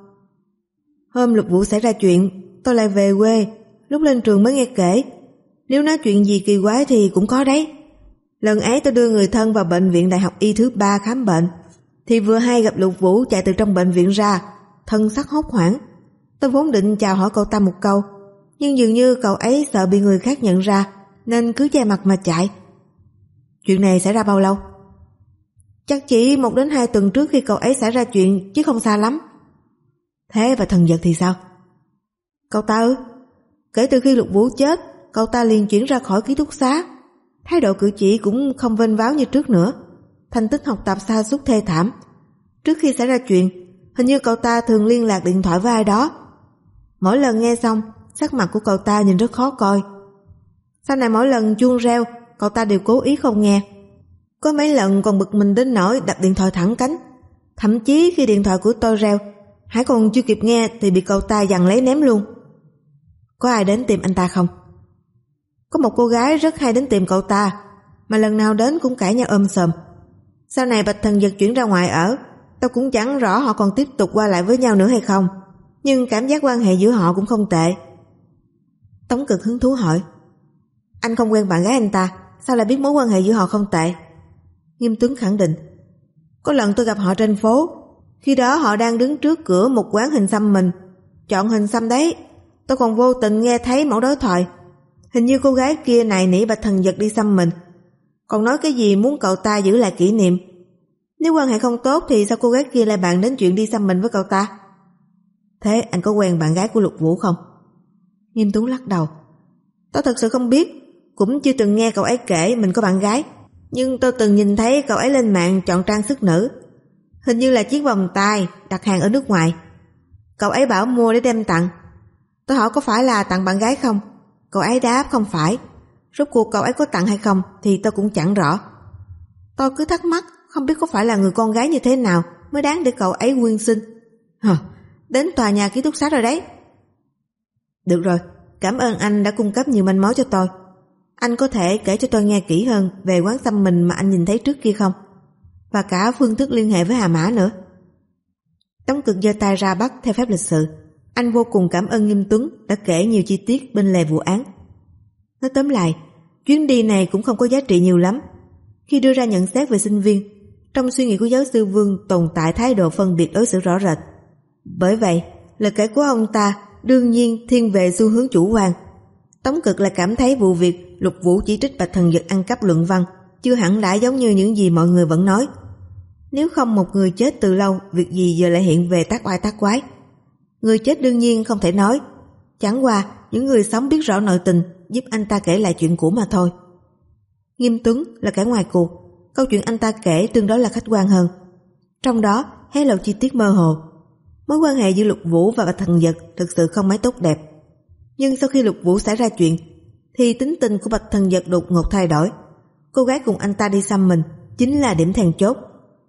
Hôm Lục Vũ xảy ra chuyện, tôi lại về quê, lúc lên trường mới nghe kể. Nếu nói chuyện gì kỳ quái thì cũng có đấy. Lần ấy tôi đưa người thân vào bệnh viện Đại học Y thứ ba khám bệnh, thì vừa hay gặp Lục Vũ chạy từ trong bệnh viện ra, thân sắc hốt hoảng. Tôi vốn định chào hỏi cậu ta một câu, nhưng dường như cậu ấy sợ bị người khác nhận ra nên cứ che mặt mà chạy. Chuyện này xảy ra bao lâu? Chắc chỉ một đến hai tuần trước khi cậu ấy xảy ra chuyện, chứ không xa lắm. Thế và Thần Dật thì sao? Cậu ta ư? Kể từ khi Lục Vũ chết, cậu ta liền chuyển ra khỏi ký túc xá. Thái độ cử chỉ cũng không vênh váo như trước nữa. Thành tích học tập sa sút thê thảm. Trước khi xảy ra chuyện, hình như cậu ta thường liên lạc điện thoại với ai đó. Mỗi lần nghe xong, sắc mặt của cậu ta nhìn rất khó coi. Sau này mỗi lần chuông reo, cậu ta đều cố ý không nghe. Có mấy lần còn bực mình đến nỗi đặt điện thoại thẳng cánh. Thậm chí khi điện thoại của tôi reo, Hải còn chưa kịp nghe thì bị cậu ta giằng lấy ném luôn. Có ai đến tìm anh ta không? Có một cô gái rất hay đến tìm cậu ta, mà lần nào đến cũng cãi nhau ôm sòm. Sau này Bạch Thần Dật chuyển ra ngoài ở, tôi cũng chẳng rõ họ còn tiếp tục qua lại với nhau nữa hay không, nhưng cảm giác quan hệ giữa họ cũng không tệ. Tống Cực hứng thú hỏi. Anh không quen bạn gái anh ta, sao lại biết mối quan hệ giữa họ không tệ? Nghiêm Tuấn khẳng định. Có lần tôi gặp họ trên phố, khi đó họ đang đứng trước cửa một quán hình xăm mình. Chọn hình xăm đấy, tôi còn vô tình nghe thấy mẫu đối thoại. Hình như cô gái kia này nỉ Bạch Thần Dật đi xăm mình, còn nói cái gì muốn cậu ta giữ lại kỷ niệm. Nếu quan hệ không tốt thì sao cô gái kia lại bàn đến chuyện đi xăm mình với cậu ta? Thế anh có quen bạn gái của Lục Vũ không? Nghiêm Tuấn lắc đầu. Tôi thật sự không biết, cũng chưa từng nghe cậu ấy kể mình có bạn gái. Nhưng tôi từng nhìn thấy cậu ấy lên mạng chọn trang sức nữ, hình như là chiếc vòng tai đặt hàng ở nước ngoài. Cậu ấy bảo mua để đem tặng. Tôi hỏi có phải là tặng bạn gái không? Cậu ấy đáp không phải. Rốt cuộc cậu ấy có tặng hay không thì tôi cũng chẳng rõ. Tôi cứ thắc mắc không biết có phải là người con gái như thế nào mới đáng để cậu ấy quyên sinh. Hờ, đến tòa nhà ký túc xá rồi đấy. Được rồi, cảm ơn anh đã cung cấp nhiều manh mối cho tôi. Anh có thể kể cho tôi nghe kỹ hơn về quán xăm mình mà anh nhìn thấy trước kia không? Và cả phương thức liên hệ với Hà Mã nữa. Tống Cực giơ tay ra bắt theo phép lịch sự. Anh vô cùng cảm ơn Nghiêm Tuấn đã kể nhiều chi tiết bên lề vụ án. Nói tóm lại, chuyến đi này cũng không có giá trị nhiều lắm. Khi đưa ra nhận xét về sinh viên, trong suy nghĩ của giáo sư Vương tồn tại thái độ phân biệt đối xử rõ rệt. Bởi vậy, lời kể của ông ta đương nhiên thiên về xu hướng chủ quan. Tống Cực lại cảm thấy vụ việc Lục Vũ chỉ trích Bạch Thần Dật ăn cắp luận văn chưa hẳn đã giống như những gì mọi người vẫn nói. Nếu không một người chết từ lâu, việc gì giờ lại hiện về tác oai tác quái? Người chết đương nhiên không thể nói, chẳng qua những người sống biết rõ nội tình giúp anh ta kể lại chuyện cũ mà thôi. Nghiêm Tuấn là kẻ ngoài cuộc, câu chuyện anh ta kể tương đối là khách quan hơn. Trong đó hé lộ chi tiết mơ hồ. Mối quan hệ giữa Lục Vũ và Bạch Thần Dật thực sự không mấy tốt đẹp. Nhưng sau khi Lục Vũ xảy ra chuyện thì tính tình của Bạch Thần Dật đột ngột thay đổi. Cô gái cùng anh ta đi xăm mình chính là điểm then chốt.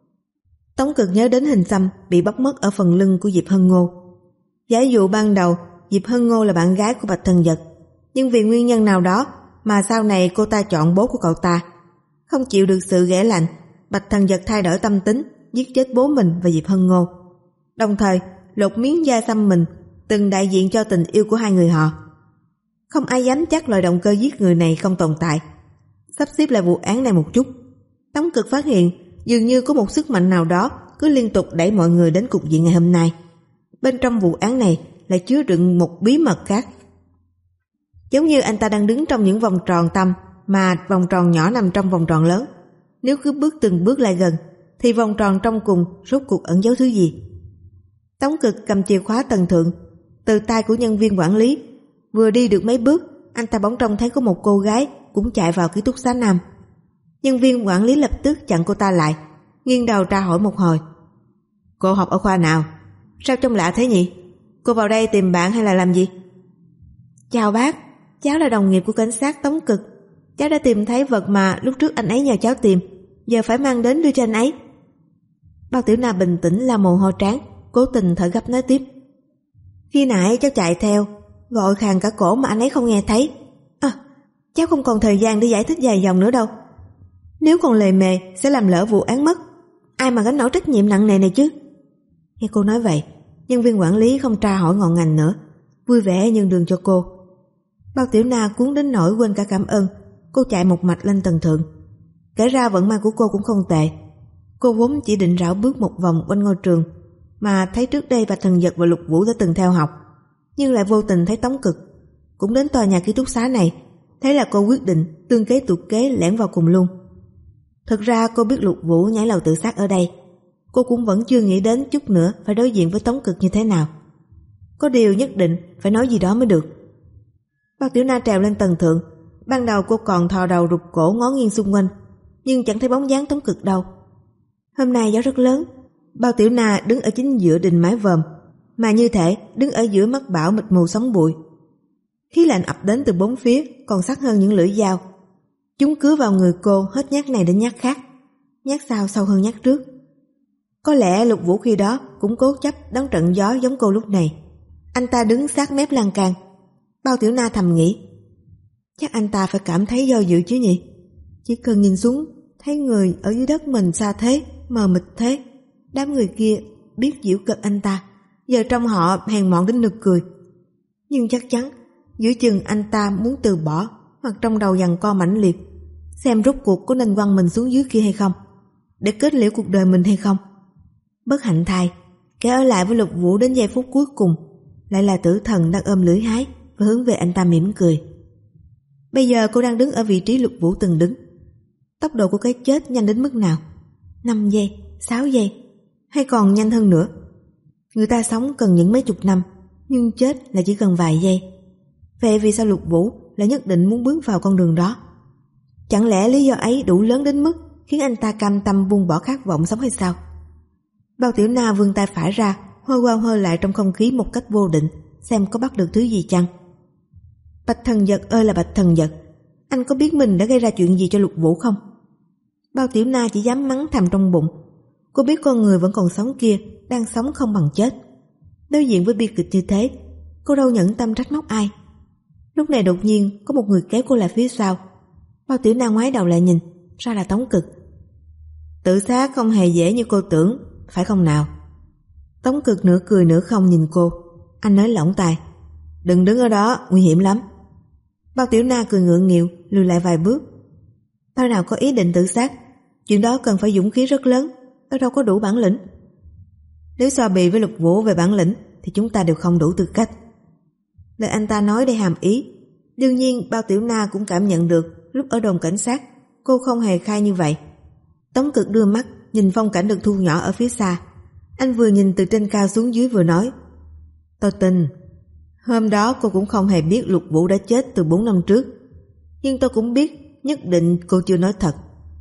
Tống Cực nhớ đến hình xăm bị bóc mất ở phần lưng của Diệp Hân Ngô. Giả dụ ban đầu Diệp Hân Ngô là bạn gái của Bạch Thần Dật, nhưng vì nguyên nhân nào đó mà sau này cô ta chọn bố của cậu ta. Không chịu được sự ghẻ lạnh, Bạch Thần Dật thay đổi tâm tính, giết chết bố mình và Diệp Hân Ngô. Đồng thời lột miếng da xăm mình, từng đại diện cho tình yêu của hai người họ. Không ai dám chắc loại động cơ giết người này không tồn tại. Sắp xếp lại vụ án này một chút, Tống Cực phát hiện dường như có một sức mạnh nào đó cứ liên tục đẩy mọi người đến cục diện ngày hôm nay. Bên trong vụ án này lại chứa đựng một bí mật khác. Giống như anh ta đang đứng trong những vòng tròn tăm, mà vòng tròn nhỏ nằm trong vòng tròn lớn. Nếu cứ bước từng bước lại gần thì vòng tròn trong cùng rốt cuộc ẩn giấu thứ gì. Tống Cực cầm chìa khóa tầng thượng từ tay của nhân viên quản lý. Vừa đi được mấy bước, anh ta bỗng trông thấy có một cô gái cũng chạy vào ký túc xá nam. Nhân viên quản lý lập tức chặn cô ta lại, nghiêng đầu tra hỏi một hồi. Cô học ở khoa nào? Sao trông lạ thế nhỉ? Cô vào đây tìm bạn hay là làm gì? Chào bác, cháu là đồng nghiệp của cảnh sát Tống Cực. Cháu đã tìm thấy vật mà lúc trước anh ấy nhờ cháu tìm, giờ phải mang đến đưa cho anh ấy. Bao Tiểu Na bình tĩnh là mồ hôi trán, cố tình thở gấp nói tiếp. Khi nãy cháu chạy theo, gọi khàn cả cổ mà anh ấy không nghe thấy. À, cháu không còn thời gian để giải thích dài dòng nữa đâu. Nếu còn lề mề sẽ làm lỡ vụ án mất. Ai mà gánh nổi trách nhiệm nặng nề này chứ? Nghe cô nói vậy, nhân viên quản lý không tra hỏi ngọn ngành nữa, vui vẻ nhường đường cho cô. Bao Tiểu Na cuốn đến nỗi quên cả cảm ơn. Cô chạy một mạch lên tầng thượng. Kể ra vận may của cô cũng không tệ. Cô vốn chỉ định rảo bước một vòng quanh ngôi trường mà thấy trước đây Bạch Thần Dật và Lục Vũ đã từng theo học, nhưng lại vô tình thấy Tống Cực cũng đến tòa nhà ký túc xá này. Thế là cô quyết định tương kế tụ kế lẻn vào cùng luôn. Thực ra cô biết Lục Vũ nhảy lầu tự sát ở đây. Cô cũng vẫn chưa nghĩ đến chút nữa phải đối diện với Tống Cực như thế nào. Có điều nhất định phải nói gì đó mới được. Bao Tiểu Na trèo lên tầng thượng. Ban đầu cô còn thò đầu rụt cổ ngó nghiêng xung quanh, nhưng chẳng thấy bóng dáng Tống Cực đâu. Hôm nay gió rất lớn. Bao Tiểu Na đứng ở chính giữa đình mái vòm, mà như thể đứng ở giữa mắt bão mịt mù sóng bụi. Khí lạnh ập đến từ bốn phía còn sắc hơn những lưỡi dao. Chúng cứa vào người cô hết nhát này đến nhát khác, nhát sau sâu hơn nhát trước. Có lẽ Lục Vũ khi đó cũng cố chấp đón trận gió giống cô lúc này. Anh ta đứng sát mép lan can. Bao Tiểu Na thầm nghĩ, chắc anh ta phải cảm thấy do dự chứ nhỉ. Chỉ cần nhìn xuống thấy người ở dưới đất mình xa thế, mờ mịt thế. Đám người kia biết giễu cợt anh ta, giờ trong họ hèn mọn đến nực cười. Nhưng chắc chắn giữa chừng anh ta muốn từ bỏ, hoặc trong đầu giằng co mãnh liệt, xem rốt cuộc có nên quăng mình xuống dưới kia hay không, để kết liễu cuộc đời mình hay không. Bất hạnh thay, kẻ ở lại với Lục Vũ đến giây phút cuối cùng lại là Tử Thần đang ôm lưỡi hái và hướng về anh ta mỉm cười. Bây giờ cô đang đứng ở vị trí Lục Vũ từng đứng. Tốc độ của cái chết nhanh đến mức nào? Năm giây, sáu giây, hay còn nhanh hơn nữa? Người ta sống cần những mấy chục năm, nhưng chết là chỉ cần vài giây. Vậy vì sao Lục Vũ lại nhất định muốn bước vào con đường đó? Chẳng lẽ lý do ấy đủ lớn đến mức khiến anh ta cam tâm buông bỏ khát vọng sống hay sao? Bao Tiểu Na vươn tay phải ra, hôi qua hôi lại trong không khí một cách vô định, xem có bắt được thứ gì chăng. Bạch Thần Dật ơi là Bạch Thần Dật, anh có biết mình đã gây ra chuyện gì cho Lục Vũ không? Bao Tiểu Na chỉ dám mắng thầm trong bụng. Cô biết con người vẫn còn sống kia đang sống không bằng chết. Đối diện với bi kịch như thế, cô đâu nhẫn tâm trách móc ai. Lúc này đột nhiên có một người kéo cô lại phía sau. Bao Tiểu Na ngoái đầu lại nhìn, ra là Tống Cực. Tự sát không hề dễ như cô tưởng, phải không nào? Tống Cực nửa cười nửa không nhìn cô. Anh nói lỏng tai, đừng đứng ở đó, nguy hiểm lắm. Bao Tiểu Na cười ngượng nghịu, lùi lại vài bước. Tao nào có ý định tự sát, chuyện đó cần phải dũng khí rất lớn, tao đâu có đủ bản lĩnh. Nếu so bì với Lục Vũ về bản lĩnh thì chúng ta đều không đủ tư cách. Lời anh ta nói để hàm ý. Đương nhiên Bao Tiểu Na cũng cảm nhận được lúc ở đồn cảnh sát cô không hề khai như vậy. Tống Cực đưa mắt nhìn phong cảnh được thu nhỏ ở phía xa. Anh vừa nhìn từ trên cao xuống dưới vừa nói, tôi tin hôm đó cô cũng không hề biết Lục Vũ đã chết từ bốn năm trước, nhưng tôi cũng biết nhất định cô chưa nói thật.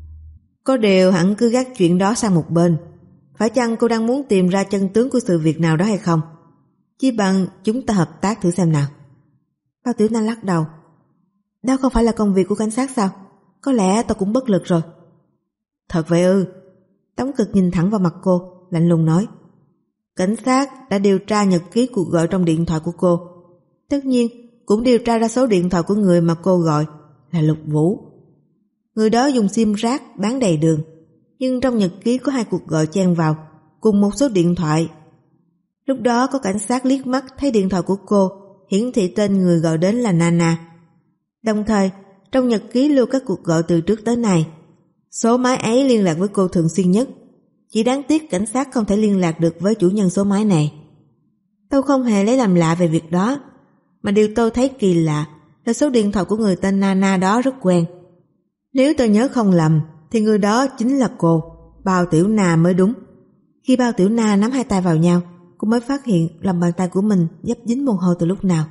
Có điều hẳn cứ gác chuyện đó sang một bên. Phải chăng cô đang muốn tìm ra chân tướng của sự việc nào đó hay không? Chỉ bằng chúng ta hợp tác thử xem nào. Bao Tiểu Na lắc đầu. Đó không phải là công việc của cảnh sát sao? Có lẽ tôi cũng bất lực rồi. Thật vậy ư? Tống Cực nhìn thẳng vào mặt cô, lạnh lùng nói. Cảnh sát đã điều tra nhật ký cuộc gọi trong điện thoại của cô. Tất nhiên cũng điều tra ra số điện thoại của người mà cô gọi là Lục Vũ. Người đó dùng sim rác bán đầy đường, nhưng trong nhật ký có hai cuộc gọi chen vào cùng một số điện thoại. Lúc đó có cảnh sát liếc mắt thấy điện thoại của cô hiển thị tên người gọi đến là Nana. Đồng thời trong nhật ký lưu các cuộc gọi từ trước tới nay. Số máy ấy liên lạc với cô thường xuyên nhất. Chỉ đáng tiếc cảnh sát không thể liên lạc được với chủ nhân số máy này. Tôi không hề lấy làm lạ về việc đó, mà điều tôi thấy kỳ lạ là số điện thoại của người tên Nana đó rất quen. Nếu tôi nhớ không lầm thì người đó chính là cô, Bao Tiểu Na mới đúng. Khi Bao Tiểu Na nắm hai tay vào nhau, cô mới phát hiện lòng bàn tay của mình dấp dính mồ hôi từ lúc nào.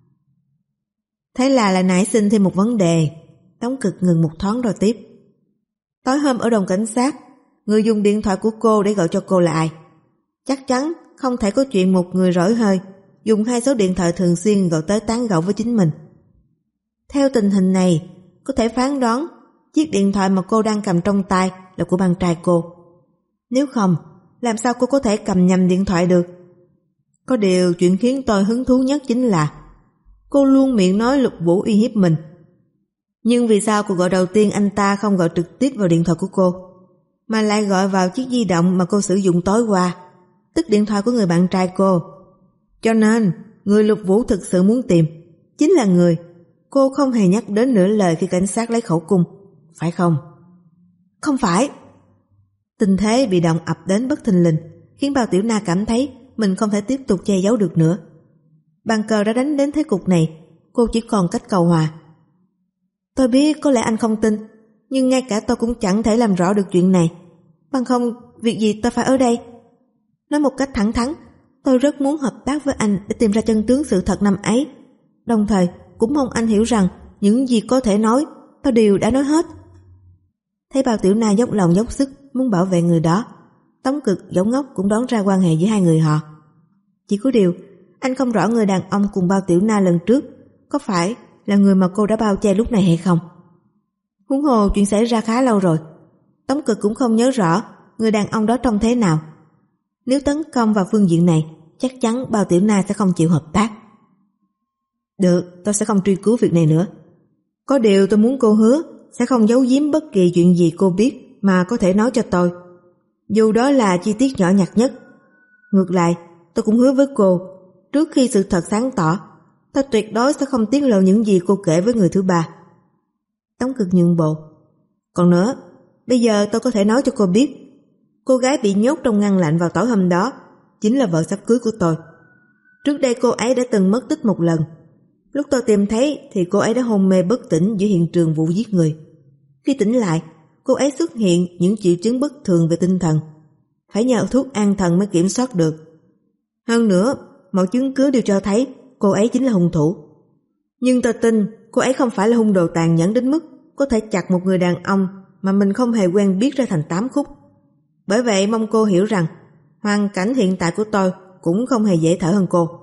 Thế là lại nảy sinh thêm một vấn đề. Tống Cực ngừng một thoáng rồi tiếp. Tối hôm ở đồn cảnh sát, người dùng điện thoại của cô để gọi cho cô là ai? Chắc chắn không thể có chuyện một người rỗi hơi dùng hai số điện thoại thường xuyên gọi tới tán gẫu với chính mình. Theo tình hình này, có thể phán đoán chiếc điện thoại mà cô đang cầm trong tay là của bạn trai cô. Nếu không, làm sao cô có thể cầm nhầm điện thoại được? Có điều chuyện khiến tôi hứng thú nhất chính là cô luôn miệng nói Lục Vũ uy hiếp mình. Nhưng vì sao cuộc gọi đầu tiên anh ta không gọi trực tiếp vào điện thoại của cô, mà lại gọi vào chiếc di động mà cô sử dụng tối qua, tức điện thoại của người bạn trai cô? Cho nên, người Lục Vũ thực sự muốn tìm chính là người cô không hề nhắc đến nửa lời khi cảnh sát lấy khẩu cung, phải không? Không phải. Tình thế bị động ập đến bất thình lình khiến Bao Tiểu Na cảm thấy mình không thể tiếp tục che giấu được nữa. Bàn cờ đã đánh đến thế cục này, cô chỉ còn cách cầu hòa. Tôi biết có lẽ anh không tin, nhưng ngay cả tôi cũng chẳng thể làm rõ được chuyện này. Bằng không, việc gì tôi phải ở đây? Nói một cách thẳng thắn, tôi rất muốn hợp tác với anh để tìm ra chân tướng sự thật năm ấy. Đồng thời, cũng mong anh hiểu rằng những gì có thể nói, tôi đều đã nói hết. Thấy Bao Tiểu Na dốc lòng dốc sức muốn bảo vệ người đó, Tống Cực giống ngốc cũng đoán ra quan hệ giữa hai người họ. Chỉ có điều, anh không rõ người đàn ông cùng Bao Tiểu Na lần trước có phải là người mà cô đã bao che lúc này hay không. Huống hồ chuyện xảy ra khá lâu rồi, Tống Cực cũng không nhớ rõ người đàn ông đó trông thế nào. Nếu tấn công vào phương diện này, chắc chắn Bao Tiểu Na sẽ không chịu hợp tác. Được, tôi sẽ không truy cứu việc này nữa. Có điều tôi muốn cô hứa sẽ không giấu giếm bất kỳ chuyện gì cô biết mà có thể nói cho tôi, dù đó là chi tiết nhỏ nhặt nhất. Ngược lại, tôi cũng hứa với cô, trước khi sự thật sáng tỏ, tôi tuyệt đối sẽ không tiết lộ những gì cô kể với người thứ ba. Tống Cực nhượng bộ. Còn nữa, bây giờ tôi có thể nói cho cô biết, cô gái bị nhốt trong ngăn lạnh vào tối hôm đó chính là vợ sắp cưới của tôi. Trước đây cô ấy đã từng mất tích một lần. Lúc tôi tìm thấy thì cô ấy đã hôn mê bất tỉnh giữa hiện trường vụ giết người. Khi tỉnh lại, cô ấy xuất hiện những triệu chứng bất thường về tinh thần, phải nhờ thuốc an thần mới kiểm soát được. Hơn nữa, mọi chứng cứ đều cho thấy cô ấy chính là hung thủ. Nhưng tôi tin cô ấy không phải là hung đồ tàn nhẫn đến mức có thể chặt một người đàn ông mà mình không hề quen biết ra thành tám khúc. Bởi vậy mong cô hiểu rằng hoàn cảnh hiện tại của tôi cũng không hề dễ thở hơn cô.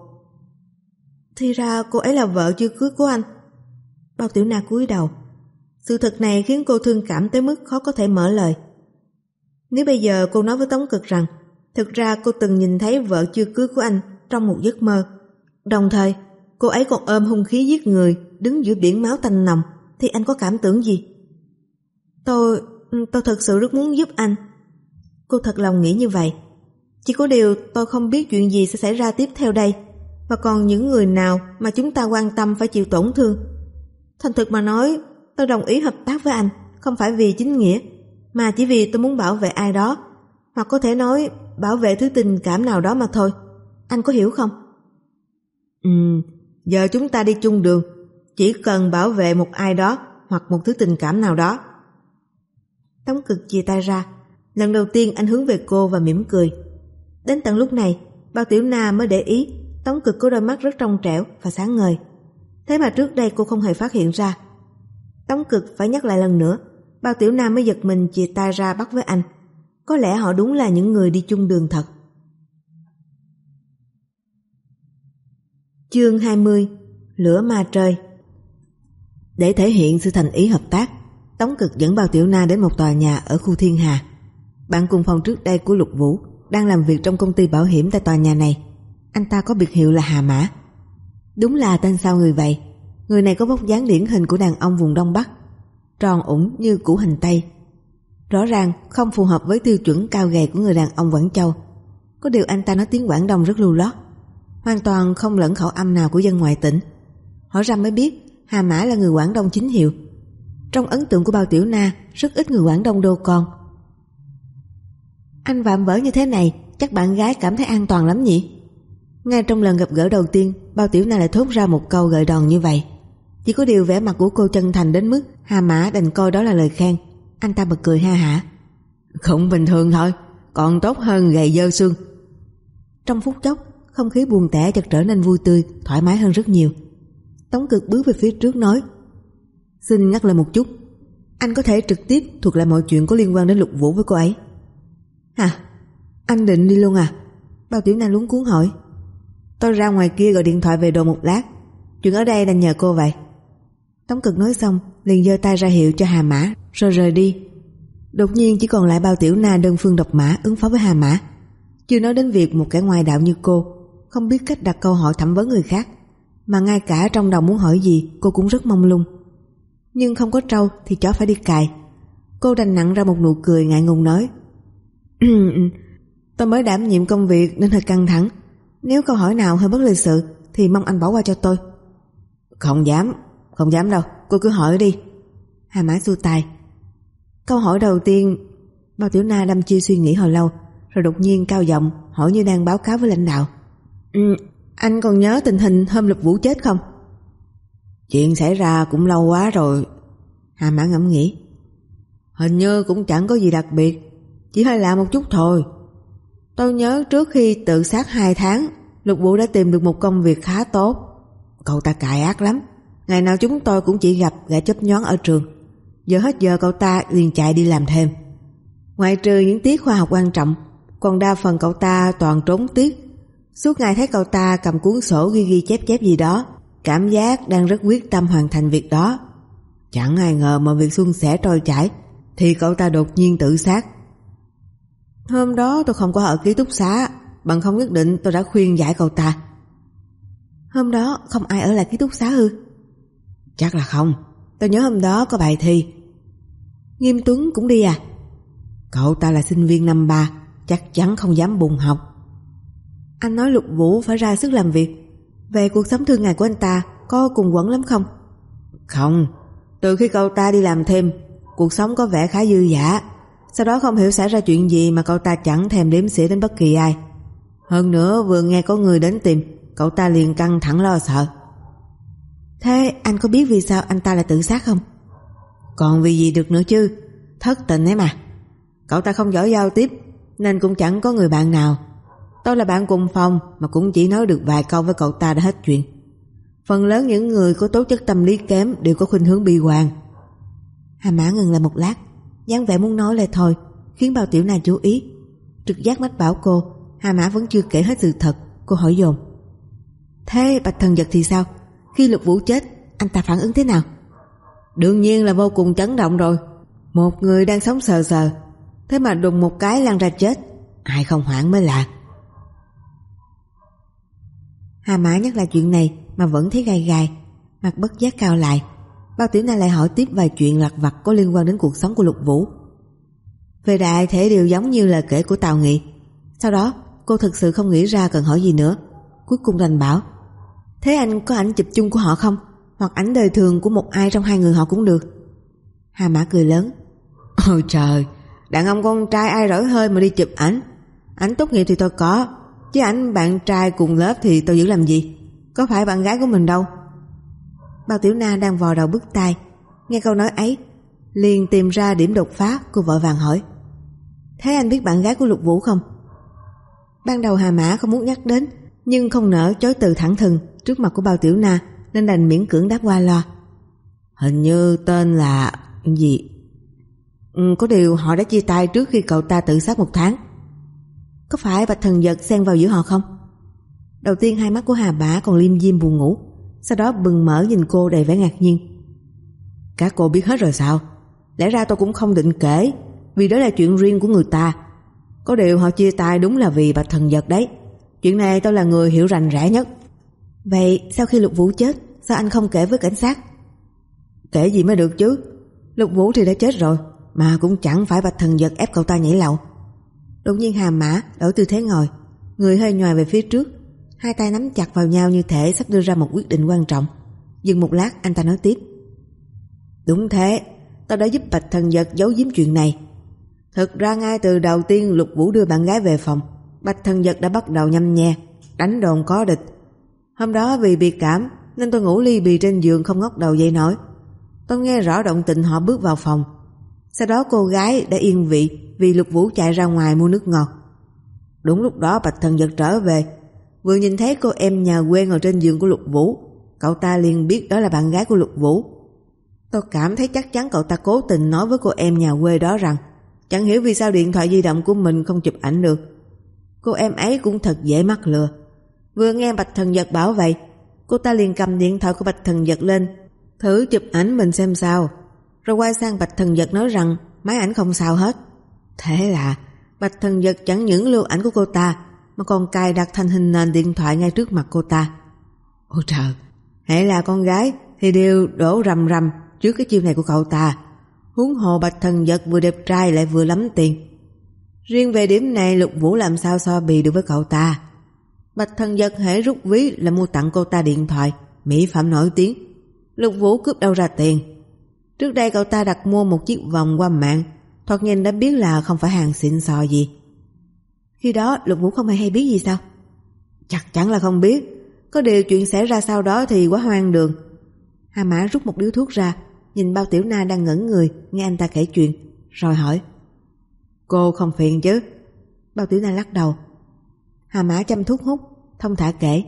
Thì ra cô ấy là vợ chưa cưới của anh. Bao Tiểu Na cúi đầu. Sự thật này khiến cô thương cảm tới mức khó có thể mở lời. Nếu bây giờ cô nói với Tống Cực rằng thực ra cô từng nhìn thấy vợ chưa cưới của anh trong một giấc mơ, đồng thời cô ấy còn ôm hung khí giết người đứng giữa biển máu tanh nồng, thì anh có cảm tưởng gì? Tôi, tôi thật sự rất muốn giúp anh. Cô thật lòng nghĩ như vậy. Chỉ có điều tôi không biết chuyện gì sẽ xảy ra tiếp theo đây, và còn những người nào mà chúng ta quan tâm phải chịu tổn thương. Thành thực mà nói, tôi đồng ý hợp tác với anh không phải vì chính nghĩa, mà chỉ vì tôi muốn bảo vệ ai đó, hoặc có thể nói bảo vệ thứ tình cảm nào đó mà thôi. Anh có hiểu không? Ừ, giờ chúng ta đi chung đường, chỉ cần bảo vệ một ai đó hoặc một thứ tình cảm nào đó. Tống Cực chia tay ra. Lần đầu tiên anh hướng về cô và mỉm cười. Đến tận lúc này, Bao Tiểu Na mới để ý Tống Cực có đôi mắt rất trong trẻo và sáng ngời. Thế mà trước đây cô không hề phát hiện ra. Tống Cực phải nhắc lại lần nữa. Bao Tiểu Na mới giật mình chia tay ra bắt với anh. Có lẽ họ đúng là những người đi chung đường thật. Chương hai mươi. Lửa ma trời. Để thể hiện sự thành ý hợp tác, Tống Cực dẫn Bao Tiểu Na đến một tòa nhà ở khu Thiên Hà. Bạn cùng phòng trước đây của Lục Vũ đang làm việc trong công ty bảo hiểm tại tòa nhà này. Anh ta có biệt hiệu là Hà Mã. Đúng là tên sao người vậy. Người này có vóc dáng điển hình của đàn ông vùng Đông Bắc, tròn ủng như củ hành tây. Rõ ràng không phù hợp với tiêu chuẩn cao gầy của người đàn ông Quảng Châu. Có điều anh ta nói tiếng Quảng Đông rất lưu lót, hoàn toàn không lẫn khẩu âm nào của dân ngoại tỉnh. Hỏi ra mới biết Hà Mã là người Quảng Đông chính hiệu. Trong ấn tượng của Bao Tiểu Na, rất ít người Quảng Đông đô con. Anh vạm vỡ như thế này, chắc bạn gái cảm thấy an toàn lắm nhỉ? Ngay trong lần gặp gỡ đầu tiên, Bao Tiểu Na lại thốt ra một câu gợi đòn như vậy. Chỉ có điều vẻ mặt của cô chân thành đến mức Hà Mã đành coi đó là lời khen. Anh ta bật cười ha hả. Không bình thường thôi, còn tốt hơn gầy dơ xương. Trong phút chốc, không khí buồn tẻ chợt trở nên vui tươi, thoải mái hơn rất nhiều. Tống Cực bước về phía trước nói: Xin ngắt lời một chút, anh có thể trực tiếp thuật lại mọi chuyện có liên quan đến Lục Vũ với cô ấy. Hả? Anh định đi luôn à? Bao Tiểu Na luống cuống hỏi. Tôi ra ngoài kia gọi điện thoại về đồ một lát, chuyện ở đây đành nhờ cô vậy. Tống Cực nói xong liền giơ tay ra hiệu cho Hà Mã rồi rời đi. Đột nhiên chỉ còn lại Bao Tiểu Na đơn phương độc mã ứng phó với Hà Mã. Chưa nói đến việc một kẻ ngoại đạo như cô không biết cách đặt câu hỏi thẩm vấn người khác, mà ngay cả trong đầu muốn hỏi gì cô cũng rất mông lung. Nhưng không có trâu thì chó phải đi cài. Cô đành nặn ra một nụ cười ngại ngùng nói: Tôi mới đảm nhiệm công việc nên hơi căng thẳng, nếu câu hỏi nào hơi bất lịch sự thì mong anh bỏ qua cho tôi. Không dám, không dám đâu, cô cứ hỏi đi. Hà Mã xua tay. Câu hỏi đầu tiên. Bao Tiểu Na đăm chiêu suy nghĩ hồi lâu, rồi đột nhiên cao giọng hỏi như đang báo cáo với lãnh đạo: ừ, Anh còn nhớ tình hình hôm Lục Vũ chết không? Chuyện xảy ra cũng lâu quá rồi. Hà Mã ngẫm nghĩ. Hình như cũng chẳng có gì đặc biệt, chỉ hơi lạ một chút thôi. Tôi nhớ trước khi tự sát hai tháng, Lục Vũ đã tìm được một công việc khá tốt. Cậu ta cài ác lắm, ngày nào chúng tôi cũng chỉ gặp gã chớp nhoáng ở trường. Giờ hết giờ cậu ta liền chạy đi làm thêm. Ngoại trừ những tiết khoa học quan trọng, còn đa phần cậu ta toàn trốn tiết. Suốt ngày thấy cậu ta cầm cuốn sổ ghi ghi chép chép gì đó, cảm giác đang rất quyết tâm hoàn thành việc đó. Chẳng ai ngờ mà việc suôn sẻ trôi chảy thì cậu ta đột nhiên tự sát. Hôm đó tôi không có ở ký túc xá, bằng không nhất định tôi đã khuyên giải cậu ta. Hôm đó không ai ở lại ký túc xá ư? Chắc là không, tôi nhớ hôm đó có bài thi. Nghiêm Tuấn cũng đi à? Cậu ta là sinh viên năm ba, chắc chắn không dám bùng học. Anh nói Lục Vũ phải ra sức làm việc. Về cuộc sống thường ngày của anh ta có cùng quẩn lắm không? Không, từ khi cậu ta đi làm thêm, cuộc sống có vẻ khá dư dả. Sau đó không hiểu xảy ra chuyện gì mà cậu ta chẳng thèm đếm xỉa đến bất kỳ ai. Hơn nữa vừa nghe có người đến tìm, cậu ta liền căng thẳng lo sợ. Thế anh có biết vì sao anh ta lại tự sát không? Còn vì gì được nữa chứ, thất tình ấy mà. Cậu ta không giỏi giao tiếp nên cũng chẳng có người bạn nào. Tôi là bạn cùng phòng mà cũng chỉ nói được vài câu với cậu ta đã hết chuyện. Phần lớn những người có tố chất tâm lý kém đều có khuynh hướng bi quan. Hà Mã ngừng lại một lát, dáng vẻ muốn nói lại thôi, khiến Bao Tiểu Na chú ý. Trực giác mách bảo cô Hà Mã vẫn chưa kể hết sự thật. Cô hỏi dồn: Thế Bạch Thần Dật thì sao? Khi Lục Vũ chết, anh ta phản ứng thế nào? Đương nhiên là vô cùng chấn động rồi. Một người đang sống sờ sờ, thế mà đùng một cái lăn ra chết, ai không hoảng mới lạ. Hà Mã nhắc lại chuyện này mà vẫn thấy gai gai, mặt bất giác cao lại. Bao Tiểu Na lại hỏi tiếp vài chuyện lặt vặt có liên quan đến cuộc sống của Lục Vũ. Về đại thể đều giống như lời kể của Tào Nghị. Sau đó cô thực sự không nghĩ ra cần hỏi gì nữa, cuối cùng đành bảo: Thế anh có ảnh chụp chung của họ không? Hoặc ảnh đời thường của một ai trong hai người họ cũng được. Hà Mã cười lớn: Ôi trời, đàn ông con trai ai rỗi hơi mà đi chụp ảnh. Ảnh tốt nghiệp thì tôi có, chứ ảnh bạn trai cùng lớp thì tôi giữ làm gì? Có phải bạn gái của mình đâu. Bao Tiểu Na đang vò đầu bứt tai, nghe câu nói ấy liền tìm ra điểm đột phá. Cô vội vàng hỏi: Thế anh biết bạn gái của Lục Vũ không? Ban đầu Hà Mã không muốn nhắc đến, nhưng không nỡ chối từ thẳng thừng trước mặt của Bao Tiểu Na, nên đành miễn cưỡng đáp qua loa: Hình như tên là gì? Ừ, có điều họ đã chia tay trước khi cậu ta tự sát một tháng. Có phải Bạch Thần Dật xen vào giữa họ không? Đầu tiên hai mắt của Hà Mã còn liêm diêm buồn ngủ, sau đó bừng mở nhìn cô đầy vẻ ngạc nhiên. Các cô biết hết rồi sao? Lẽ ra tôi cũng không định kể, vì đó là chuyện riêng của người ta. Có điều họ chia tay đúng là vì Bạch Thần Dật đấy. Chuyện này tôi là người hiểu rành rẽ nhất. Vậy sau khi Lục Vũ chết, sao anh không kể với cảnh sát? Kể gì mới được chứ, Lục Vũ thì đã chết rồi, mà cũng chẳng phải Bạch Thần Dật ép cậu ta nhảy lầu. Đột nhiên Hà Mã đổi tư thế ngồi, người hơi nhòi về phía trước, hai tay nắm chặt vào nhau như thể sắp đưa ra một quyết định quan trọng. Dừng một lát anh ta nói tiếp: Đúng thế, tôi đã giúp Bạch Thần Dật giấu giếm chuyện này. Thực ra ngay từ đầu tiên Lục Vũ đưa bạn gái về phòng, Bạch Thần Dật đã bắt đầu nhăm nhe, đánh đòn có địch. Hôm đó vì bị cảm nên tôi ngủ li bì trên giường không ngóc đầu dậy nổi. Tôi nghe rõ động tĩnh họ bước vào phòng. Sau đó cô gái đã yên vị vì Lục Vũ chạy ra ngoài mua nước ngọt. Đúng lúc đó Bạch Thần Vật trở về, vừa nhìn thấy cô em nhà quê ngồi trên giường của Lục Vũ, cậu ta liền biết đó là bạn gái của Lục Vũ. Tôi cảm thấy chắc chắn cậu ta cố tình nói với cô em nhà quê đó rằng chẳng hiểu vì sao điện thoại di động của mình không chụp ảnh được. Cô em ấy cũng thật dễ mắc lừa. Vừa nghe Bạch Thần Vật bảo vậy, cô ta liền cầm điện thoại của Bạch Thần Vật lên, thử chụp ảnh mình xem sao, rồi quay sang Bạch Thần Vật nói rằng máy ảnh không sao hết. Thế là Bạch Thần Vật chẳng những lưu ảnh của cô ta mà còn cài đặt thành hình nền điện thoại ngay trước mặt cô ta. Ôi trời, hễ là con gái thì đều đổ rầm rầm trước cái chiêu này của cậu ta. Huống hồ Bạch Thần Vật vừa đẹp trai lại vừa lắm tiền. Riêng về điểm này Lục Vũ làm sao so bì được với cậu ta. Bạch Thần Vật hễ rút ví là mua tặng cô ta điện thoại, mỹ phẩm nổi tiếng. Lục Vũ cướp đâu ra tiền. Trước đây cậu ta đặt mua một chiếc vòng qua mạng, thoạt nhìn đã biết là không phải hàng xịn sò gì. Khi đó Lục Vũ không hề hay biết gì sao? Chắc chắn là không biết. Có điều chuyện xảy ra sau đó thì quá hoang đường. Hà Mã rút một điếu thuốc ra, nhìn Bao Tiểu Na đang ngẩn người nghe anh ta kể chuyện, rồi hỏi: Cô không phiền chứ? Bao Tiểu Na lắc đầu. Hà Mã chăm thuốc hút, thông thả kể: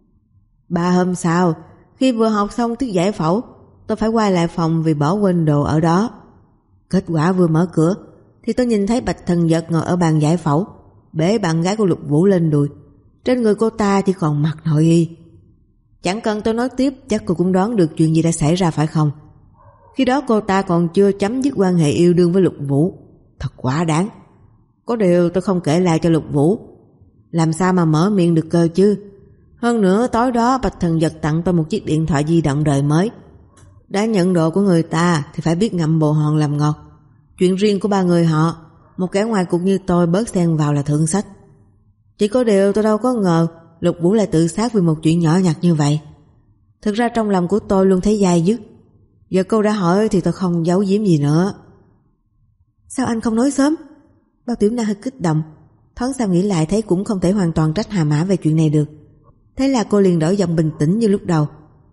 Ba hôm sau, khi vừa học xong tiết giải phẫu, tôi phải quay lại phòng vì bỏ quên đồ ở đó. Kết quả vừa mở cửa thì tôi nhìn thấy Bạch Thần Vật ngồi ở bàn giải phẫu, bế bạn gái của Lục Vũ lên đùi. Trên người cô ta chỉ còn mặc nội y. Chẳng cần tôi nói tiếp, chắc cô cũng đoán được chuyện gì đã xảy ra phải không? Khi đó cô ta còn chưa chấm dứt quan hệ yêu đương với Lục Vũ. Thật quá đáng. Có điều tôi không kể lại cho Lục Vũ, làm sao mà mở miệng được cơ chứ. Hơn nữa tối đó Bạch Thần Vật tặng tôi một chiếc điện thoại di động đời mới. Đã nhận đồ của người ta thì phải biết ngậm bồ hòn làm ngọt. Chuyện riêng của ba người họ, một kẻ ngoài cuộc như tôi bớt xen vào là thượng sách. Chỉ có điều tôi đâu có ngờ Lục Vũ lại tự sát vì một chuyện nhỏ nhặt như vậy. Thực ra trong lòng của tôi luôn thấy dai dứt. Giờ cô đã hỏi thì tôi không giấu giếm gì nữa. Sao anh không nói sớm? Bao Tiểu Na hơi kích động, thoáng sau nghĩ lại thấy cũng không thể hoàn toàn trách Hà Mã về chuyện này được. Thế là cô liền đổi giọng bình tĩnh như lúc đầu.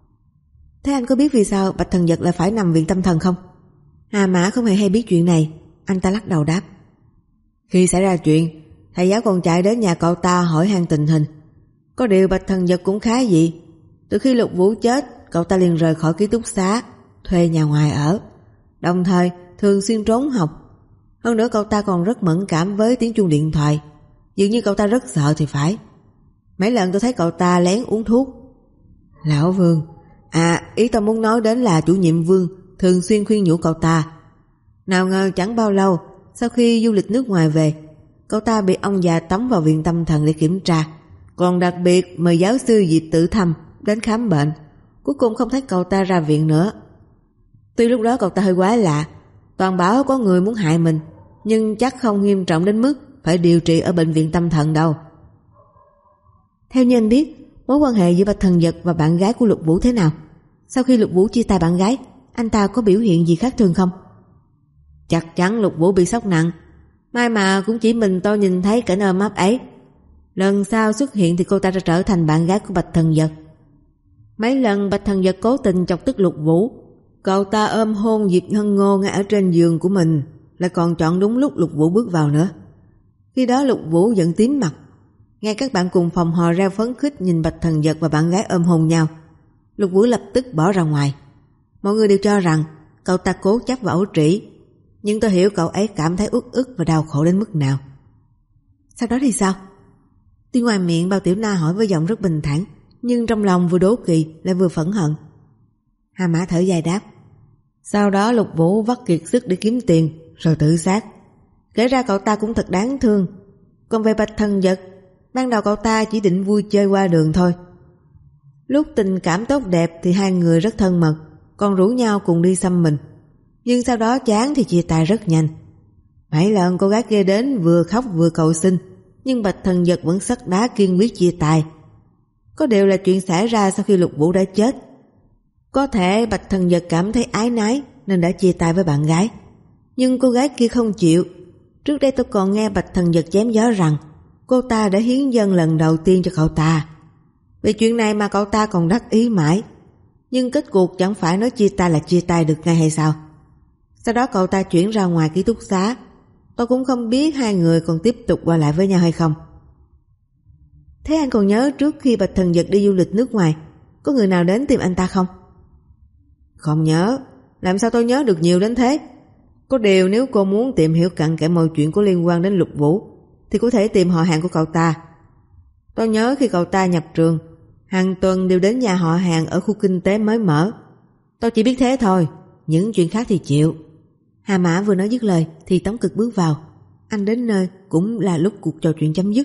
Thế anh có biết vì sao Bạch Thần Vật lại phải nằm viện tâm thần không? Hà Mã không hề hay biết chuyện này. Anh ta lắc đầu đáp: Khi xảy ra chuyện, thầy giáo còn chạy đến nhà cậu ta hỏi han tình hình. Có điều Bạch Thần Vật cũng khá dị. Từ khi Lục Vũ chết, cậu ta liền rời khỏi ký túc xá, thuê nhà ngoài ở, đồng thời thường xuyên trốn học. Hơn nữa cậu ta còn rất mẫn cảm với tiếng chuông điện thoại. Dường như cậu ta rất sợ thì phải. Mấy lần tôi thấy cậu ta lén uống thuốc. Lão Vương, à ý tôi muốn nói đến là chủ nhiệm Vương thường xuyên khuyên nhủ cậu ta. Nào ngờ chẳng bao lâu sau khi du lịch nước ngoài về, cậu ta bị ông già tống vào viện tâm thần để kiểm tra, còn đặc biệt mời giáo sư Diệp Tử Thâm đến khám bệnh. Cuối cùng không thấy cậu ta ra viện nữa. Tuy lúc đó cậu ta hơi quái lạ, toàn bảo có người muốn hại mình, nhưng chắc không nghiêm trọng đến mức phải điều trị ở bệnh viện tâm thần đâu. Theo như anh biết, mối quan hệ giữa Bạch Thần Vật và bạn gái của Lục Vũ thế nào? Sau khi Lục Vũ chia tay bạn gái, anh ta có biểu hiện gì khác thường không? Chắc chắn Lục Vũ bị sốc nặng. May mà cũng chỉ mình tôi nhìn thấy cảnh ôm ấp ấy. Lần sau xuất hiện thì cô ta đã trở thành bạn gái của Bạch Thần Vật. Mấy lần Bạch Thần Vật cố tình chọc tức Lục Vũ, cậu ta ôm hôn Diệp Hân Ngô ngay ở trên giường của mình, lại còn chọn đúng lúc Lục Vũ bước vào nữa. Khi đó Lục Vũ giận tím mặt. Nghe các bạn cùng phòng hò reo phấn khích nhìn Bạch Thần Vật và bạn gái ôm hôn nhau, Lục Vũ lập tức bỏ ra ngoài. Mọi người đều cho rằng cậu ta cố chấp và ấu trĩ, nhưng tôi hiểu cậu ấy cảm thấy uất ức và đau khổ đến mức nào. Sau đó thì sao? Tuy ngoài miệng Bao Tiểu Na hỏi với giọng rất bình thản, nhưng trong lòng vừa đố kỵ lại vừa phẫn hận. Hà Mã thở dài đáp: Sau đó Lục Vũ vắt kiệt sức để kiếm tiền rồi tự sát. Kể ra cậu ta cũng thật đáng thương. Còn về Bạch Thần Vật, ban đầu cậu ta chỉ định vui chơi qua đường thôi. Lúc tình cảm tốt đẹp thì hai người rất thân mật, còn rủ nhau cùng đi xăm mình. Nhưng sau đó chán thì chia tay rất nhanh. Mấy lần cô gái kia đến vừa khóc vừa cầu xin, nhưng Bạch Thần Vật vẫn sắt đá kiên quyết chia tay. Có điều là chuyện xảy ra sau khi Lục Vũ đã chết. Có thể Bạch Thần Vật cảm thấy áy náy nên đã chia tay với bạn gái, nhưng cô gái kia không chịu. Trước đây tôi còn nghe Bạch Thần Vật chém gió rằng cô ta đã hiến dâng lần đầu tiên cho cậu ta. Vì chuyện này mà cậu ta còn đắc ý mãi. Nhưng kết cuộc chẳng phải nói chia tay là chia tay được ngay hay sao? Sau đó cậu ta chuyển ra ngoài ký túc xá. Tôi cũng không biết hai người còn tiếp tục qua lại với nhau hay không. Thế anh còn nhớ trước khi Bạch Thần Dật đi du lịch nước ngoài, có người nào đến tìm anh ta không? Không nhớ. Làm sao tôi nhớ được nhiều đến thế? Có điều nếu cô muốn tìm hiểu cặn kẽ mọi chuyện có liên quan đến Lục Vũ thì có thể tìm họ hàng của cậu ta. Tôi nhớ khi cậu ta nhập trường, hàng tuần đều đến nhà họ hàng ở khu kinh tế mới mở. Tôi chỉ biết thế thôi, những chuyện khác thì chịu. Hà Mã vừa nói dứt lời thì Tống Cực bước vào. Anh đến nơi cũng là lúc cuộc trò chuyện chấm dứt.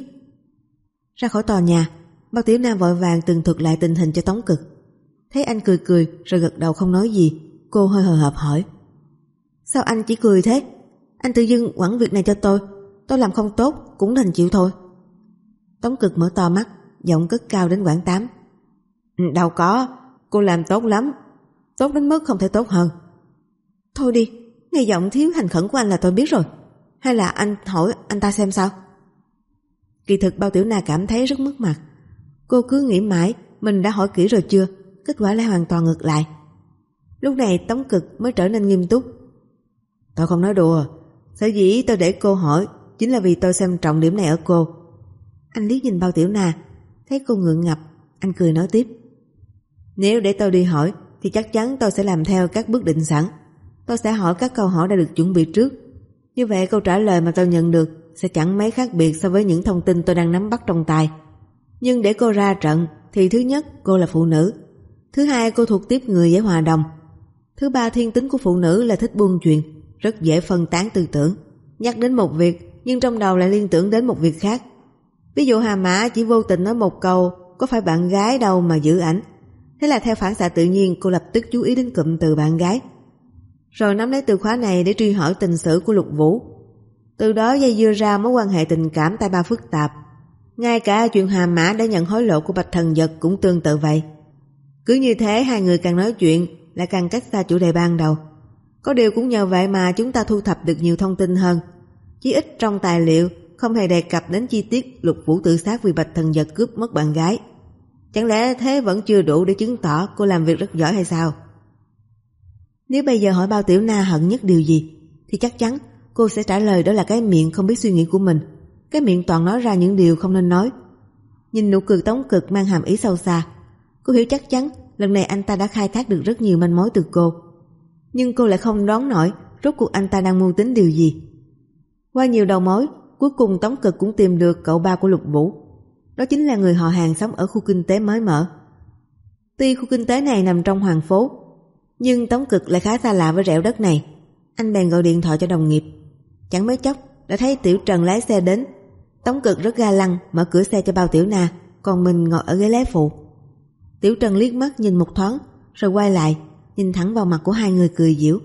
Ra khỏi tòa nhà, Bao Tiểu Nam vội vàng tường thuật lại tình hình cho Tống Cực. Thấy anh cười cười rồi gật đầu không nói gì, cô hơi hờ hợp hỏi: Sao anh chỉ cười thế? Anh tự dưng quẳng việc này cho tôi, tôi làm không tốt cũng đành chịu thôi. Tống Cực mở to mắt, giọng cất cao đến quãng tám. Đâu có, cô làm tốt lắm, tốt đến mức không thể tốt hơn. Thôi đi, nghe giọng thiếu thành khẩn của anh là tôi biết rồi. Hay là anh hỏi anh ta xem sao? Kỳ thực Bao Tiểu Na cảm thấy rất mất mặt. Cô cứ nghĩ mãi mình đã hỏi kỹ rồi chưa, kết quả lại hoàn toàn ngược lại. Lúc này Tống Cực mới trở nên nghiêm túc. Tôi không nói đùa, sở dĩ tôi để cô hỏi chính là vì tôi xem trọng điểm này ở cô. Anh liếc nhìn Bao Tiểu Na, thấy cô ngượng ngập, anh cười nói tiếp. Nếu để tôi đi hỏi thì chắc chắn tôi sẽ làm theo các bước định sẵn. Tôi sẽ hỏi các câu hỏi đã được chuẩn bị trước. Như vậy câu trả lời mà tôi nhận được sẽ chẳng mấy khác biệt so với những thông tin tôi đang nắm bắt trong tay. Nhưng để cô ra trận thì thứ nhất cô là phụ nữ, thứ hai cô thuộc tiếp người dễ hòa đồng, thứ ba thiên tính của phụ nữ là thích buôn chuyện, rất dễ phân tán tư tưởng, nhắc đến một việc nhưng trong đầu lại liên tưởng đến một việc khác. Ví dụ Hà Mã chỉ vô tình nói một câu có phải bạn gái đâu mà giữ ảnh, thế là theo phản xạ tự nhiên cô lập tức chú ý đến cụm từ bạn gái, rồi nắm lấy từ khóa này để truy hỏi tình sử của Lục Vũ. Từ đó dây dưa ra mối quan hệ tình cảm tai ba phức tạp. Ngay cả chuyện Hà Mã đã nhận hối lộ của Bạch Thần Dật cũng tương tự vậy. Cứ như thế hai người càng nói chuyện lại càng cách xa chủ đề ban đầu. Có điều cũng nhờ vậy mà chúng ta thu thập được nhiều thông tin hơn. Chí ít trong tài liệu không hề đề cập đến chi tiết Lục Vũ tự sát vì Bạch Thần Dật cướp mất bạn gái. Chẳng lẽ thế vẫn chưa đủ để chứng tỏ cô làm việc rất giỏi hay sao? Nếu bây giờ hỏi Bao Tiểu Na hận nhất điều gì thì chắc chắn cô sẽ trả lời đó là cái miệng không biết suy nghĩ của mình, cái miệng toàn nói ra những điều không nên nói. Nhìn nụ cười Tống Cực mang hàm ý sâu xa, cô hiểu chắc chắn lần này anh ta đã khai thác được rất nhiều manh mối từ cô. Nhưng cô lại không đoán nổi rốt cuộc anh ta đang mưu tính điều gì. Qua nhiều đầu mối, cuối cùng Tống Cực cũng tìm được cậu ba của Lục Vũ. Đó chính là người họ hàng sống ở khu kinh tế mới mở. Tuy khu kinh tế này nằm trong Hoàng Phố, nhưng Tống Cực lại khá xa lạ với rẻo đất này. Anh bèn gọi điện thoại cho đồng nghiệp. Chẳng mấy chốc đã thấy Tiểu Trần lái xe đến. Tống Cực rất ga lăng mở cửa xe cho Bao Tiểu Na, còn mình ngồi ở ghế lái phụ. Tiểu Trần liếc mắt nhìn một thoáng rồi quay lại nhìn thẳng vào mặt của hai người cười giễu.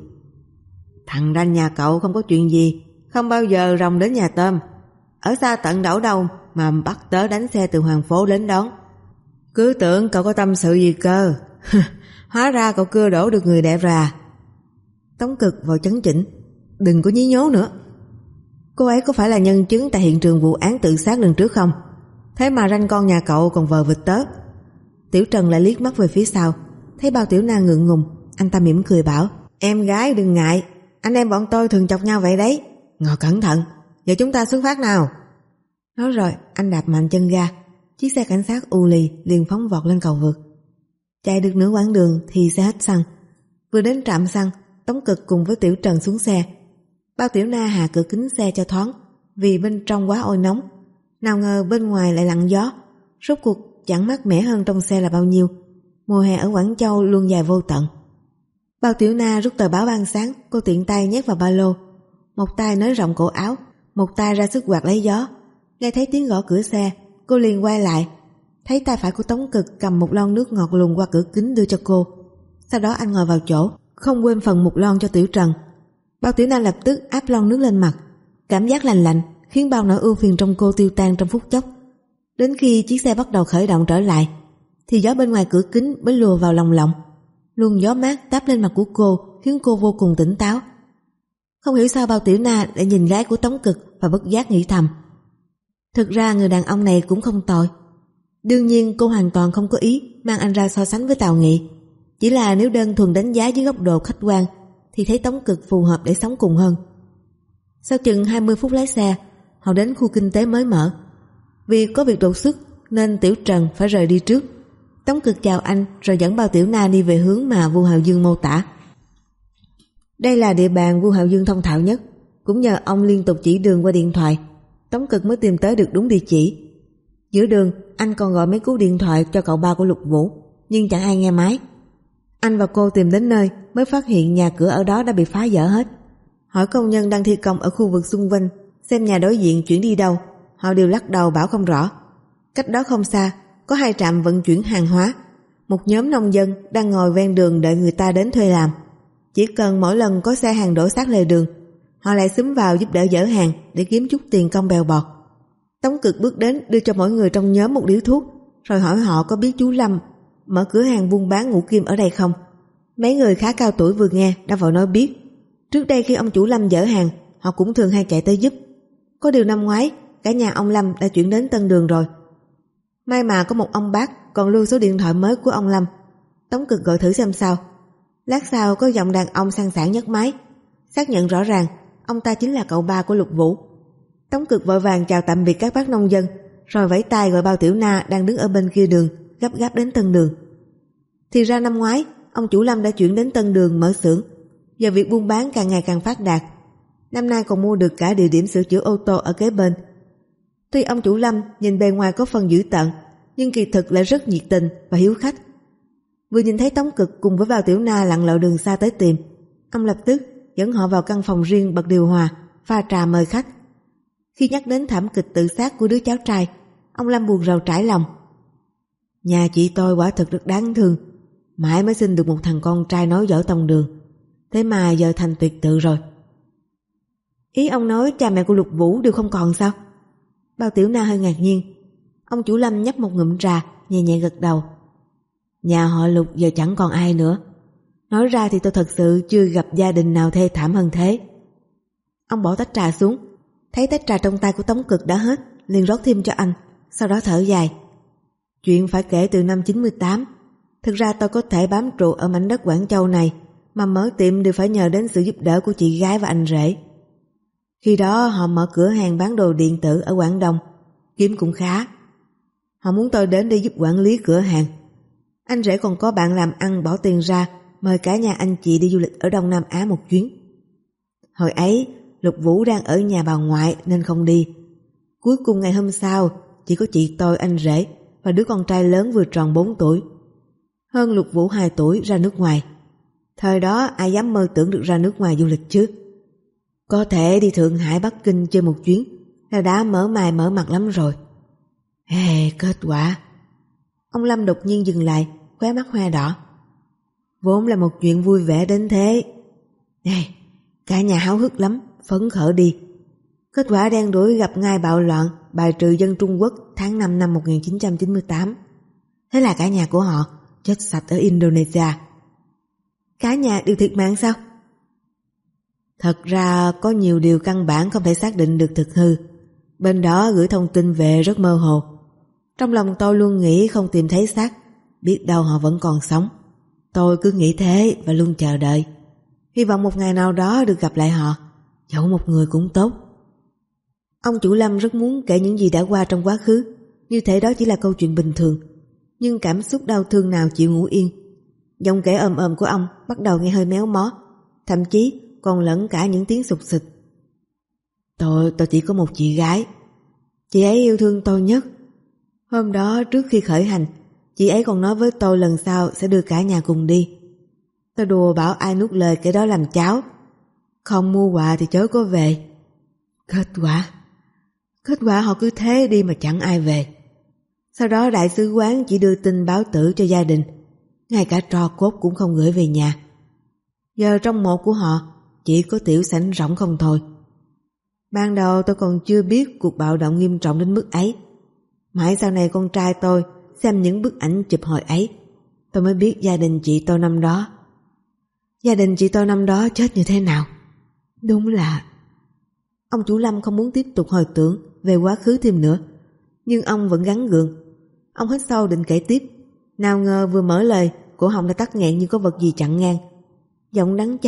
Thằng ranh nhà cậu không có chuyện gì, không bao giờ ròng đến nhà tôm, ở xa tận đảo đâu mà bắt tớ đánh xe từ Hoàng Phố đến đón. Cứ tưởng cậu có tâm sự gì cơ. Hóa ra cậu cưa đổ được người đẹp ra. Tống Cực vội chấn chỉnh. Đừng có nhí nhố nữa. Cô ấy có phải là nhân chứng tại hiện trường vụ án tự sát lần trước không? Thế mà ranh con nhà cậu còn vờ vịt tớ. Tiểu Trần lại liếc mắt về phía sau, thấy Bao Tiểu Na ngượng ngùng, anh ta mỉm cười bảo: Em gái đừng ngại, anh em bọn tôi thường chọc nhau vậy đấy. Ngồi cẩn thận, giờ chúng ta xuất phát nào. Nói rồi anh đạp mạnh chân ga, chiếc xe cảnh sát u lì liền phóng vọt lên cầu vượt. Chạy được nửa quãng đường thì xe hết xăng. Vừa đến trạm xăng, Tống Cực cùng với Tiểu Trần xuống xe. Bao Tiểu Na hạ cửa kính xe cho thoáng, vì bên trong quá oi nóng. Nào ngờ bên ngoài lại lặng gió. Rốt cuộc chẳng mát mẻ hơn trong xe là bao nhiêu. Mùa hè ở Quảng Châu luôn dài vô tận. Bao Tiểu Na rút tờ báo ban sáng, cô tiện tay nhét vào ba lô. Một tay nới rộng cổ áo, một tay ra sức quạt lấy gió. Nghe thấy tiếng gõ cửa xe, cô liền quay lại, thấy tay phải của Tống Cực cầm một lon nước ngọt luồn qua cửa kính đưa cho cô. Sau đó anh ngồi vào chỗ, không quên phần một lon cho Tiểu Trần. Bao Tiểu Na lập tức áp lon nước lên mặt. Cảm giác lành lạnh khiến bao nỗi ưu phiền trong cô tiêu tan trong phút chốc. Đến khi chiếc xe bắt đầu khởi động trở lại thì gió bên ngoài cửa kính mới lùa vào lòng lộng. Luồng gió mát táp lên mặt của cô khiến cô vô cùng tỉnh táo. Không hiểu sao Bao Tiểu Na lại nhìn gái của Tống Cực và bất giác nghĩ thầm, thực ra người đàn ông này cũng không tồi. Đương nhiên cô hoàn toàn không có ý mang anh ra so sánh với Tào Nghị. Chỉ là nếu đơn thuần đánh giá dưới góc độ khách quan thì thấy Tống Cực phù hợp để sống cùng hơn. Sau chừng hai mươi phút lái xe, họ đến khu kinh tế mới mở. Vì có việc đột xuất nên Tiểu Trần phải rời đi trước. Tống Cực chào anh rồi dẫn Bao Tiểu Na đi về hướng mà Vu Hạo Dương mô tả. Đây là địa bàn Vu Hạo Dương thông thạo nhất, cũng nhờ ông liên tục chỉ đường qua điện thoại, Tống Cực mới tìm tới được đúng địa chỉ. Giữa đường, anh còn gọi mấy cú điện thoại cho cậu ba của Lục Vũ, nhưng chẳng ai nghe máy. Anh và cô tìm đến nơi mới phát hiện nhà cửa ở đó đã bị phá dỡ hết. Hỏi công nhân đang thi công ở khu vực xung quanh xem nhà đối diện chuyển đi đâu, họ đều lắc đầu bảo không rõ. Cách đó không xa có hai trạm vận chuyển hàng hóa. Một nhóm nông dân đang ngồi ven đường đợi người ta đến thuê làm. Chỉ cần mỗi lần có xe hàng đổ sát lề đường, họ lại xúm vào giúp đỡ dỡ hàng để kiếm chút tiền công bèo bọt. Tống Cực bước đến đưa cho mỗi người trong nhóm một điếu thuốc, rồi hỏi họ có biết chú Lâm mở cửa hàng buôn bán ngũ kim ở đây không. Mấy người khá cao tuổi vừa nghe đã vội nói biết. Trước đây khi ông chủ Lâm dỡ hàng, họ cũng thường hay chạy tới giúp. Có điều năm ngoái cả nhà ông Lâm đã chuyển đến Tân Đường rồi. May mà có một ông bác còn lưu số điện thoại mới của ông Lâm. Tống Cực gọi thử xem sao. Lát sau có giọng đàn ông sang sảng nhấc máy, xác nhận rõ ràng ông ta chính là cậu ba của Lục Vũ. Tống Cực vội vàng chào tạm biệt các bác nông dân, rồi vẫy tay gọi Bao Tiểu Na đang đứng ở bên kia đường gấp gáp đến Tân Đường. Thì ra năm ngoái ông chủ Lâm đã chuyển đến Tân Đường mở xưởng, giờ việc buôn bán càng ngày càng phát đạt. Năm nay còn mua được cả địa điểm sửa chữa ô tô ở kế bên. Tuy ông chủ Lâm nhìn bề ngoài có phần dữ tợn, nhưng kỳ thực lại rất nhiệt tình và hiếu khách. Vừa nhìn thấy Tống Cực cùng với Bao Tiểu Na lặn lội đường xa tới tìm, ông lập tức dẫn họ vào căn phòng riêng bật điều hòa, pha trà mời khách. Khi nhắc đến thảm kịch tự sát của đứa cháu trai, ông Lâm buồn rầu trải lòng. Nhà chị tôi quả thực rất đáng thương, mãi mới sinh được một thằng con trai nói giỏi tông đường, thế mà giờ thành tuyệt tự rồi. Ý ông nói cha mẹ của Lục Vũ đều không còn sao? Bao Tiểu Na hơi ngạc nhiên. Ông chủ Lâm nhấp một ngụm trà, nhẹ nhẹ gật đầu. Nhà họ Lục giờ chẳng còn ai nữa. Nói ra thì tôi thật sự chưa gặp gia đình nào thê thảm hơn thế. Ông bỏ tách trà xuống, thấy tách trà trong tay của Tống Cực đã hết, liền rót thêm cho anh, sau đó thở dài. Chuyện phải kể từ năm chín mươi tám. Thực ra tôi có thể bám trụ ở mảnh đất Quảng Châu này, mà mở tiệm đều phải nhờ đến sự giúp đỡ của chị gái và anh rể. Khi đó họ mở cửa hàng bán đồ điện tử ở Quảng Đông, kiếm cũng khá. Họ muốn tôi đến để giúp quản lý cửa hàng. Anh rể còn có bạn làm ăn bỏ tiền ra mời cả nhà anh chị đi du lịch ở Đông Nam Á một chuyến. Hồi ấy Lục Vũ đang ở nhà bà ngoại nên không đi. Cuối cùng ngày hôm sau chỉ có chị tôi, anh rể và đứa con trai lớn vừa tròn bốn tuổi. Hơn Lục Vũ hai tuổi ra nước ngoài. Thời đó ai dám mơ tưởng được ra nước ngoài du lịch chứ. Có thể đi Thượng Hải, Bắc Kinh chơi một chuyến là đã mở mày mở mặt lắm rồi. Ê, kết quả. Ông Lâm đột nhiên dừng lại, khóe mắt hoe đỏ. Vốn là một chuyện vui vẻ đến thế. Ê, cả nhà háo hức lắm, phấn khởi đi. Kết quả đen đủi gặp ngay bạo loạn bài trừ dân Trung Quốc tháng năm năm một nghìn chín trăm chín mươi tám. Thế là cả nhà của họ chết sạch ở Indonesia. Cả nhà đều thiệt mạng sao? Thật ra có nhiều điều căn bản không thể xác định được thực hư. Bên đó gửi thông tin về rất mơ hồ. Trong lòng tôi luôn nghĩ không tìm thấy xác, biết đâu họ vẫn còn sống. Tôi cứ nghĩ thế và luôn chờ đợi, hy vọng một ngày nào đó được gặp lại họ, dẫu một người cũng tốt. Ông chủ Lâm rất muốn kể những gì đã qua trong quá khứ, như thể đó chỉ là câu chuyện bình thường. Nhưng cảm xúc đau thương nào chịu ngủ yên. Giọng kể ồm ồm của ông bắt đầu nghe hơi méo mó, thậm chí còn lẫn cả những tiếng sụt sịt. Tôi, tôi chỉ có một chị gái. Chị ấy yêu thương tôi nhất. Hôm đó trước khi khởi hành, chị ấy còn nói với tôi lần sau sẽ đưa cả nhà cùng đi. Tôi đùa bảo ai nuốt lời cái đó làm cháo. Không mua quà thì chớ có về. Kết quả Kết quả họ cứ thế đi mà chẳng ai về. Sau đó đại sứ quán chỉ đưa tin báo tử cho gia đình, ngay cả tro cốt cũng không gửi về nhà. Giờ trong mộ của họ chỉ có tiểu sảnh rỗng không thôi. Ban đầu tôi còn chưa biết cuộc bạo động nghiêm trọng đến mức ấy. Mãi sau này con trai tôi xem những bức ảnh chụp hồi ấy, tôi mới biết gia đình chị tôi năm đó. Gia đình chị tôi năm đó chết như thế nào. Đúng là... Ông chủ Lâm không muốn tiếp tục hồi tưởng về quá khứ thêm nữa, nhưng ông vẫn gắng gượng. Ông hít sâu định kể tiếp, nào ngờ vừa mở lời cổ họng đã tắc nghẹn như có vật gì chặn ngang. Giọng đắng chát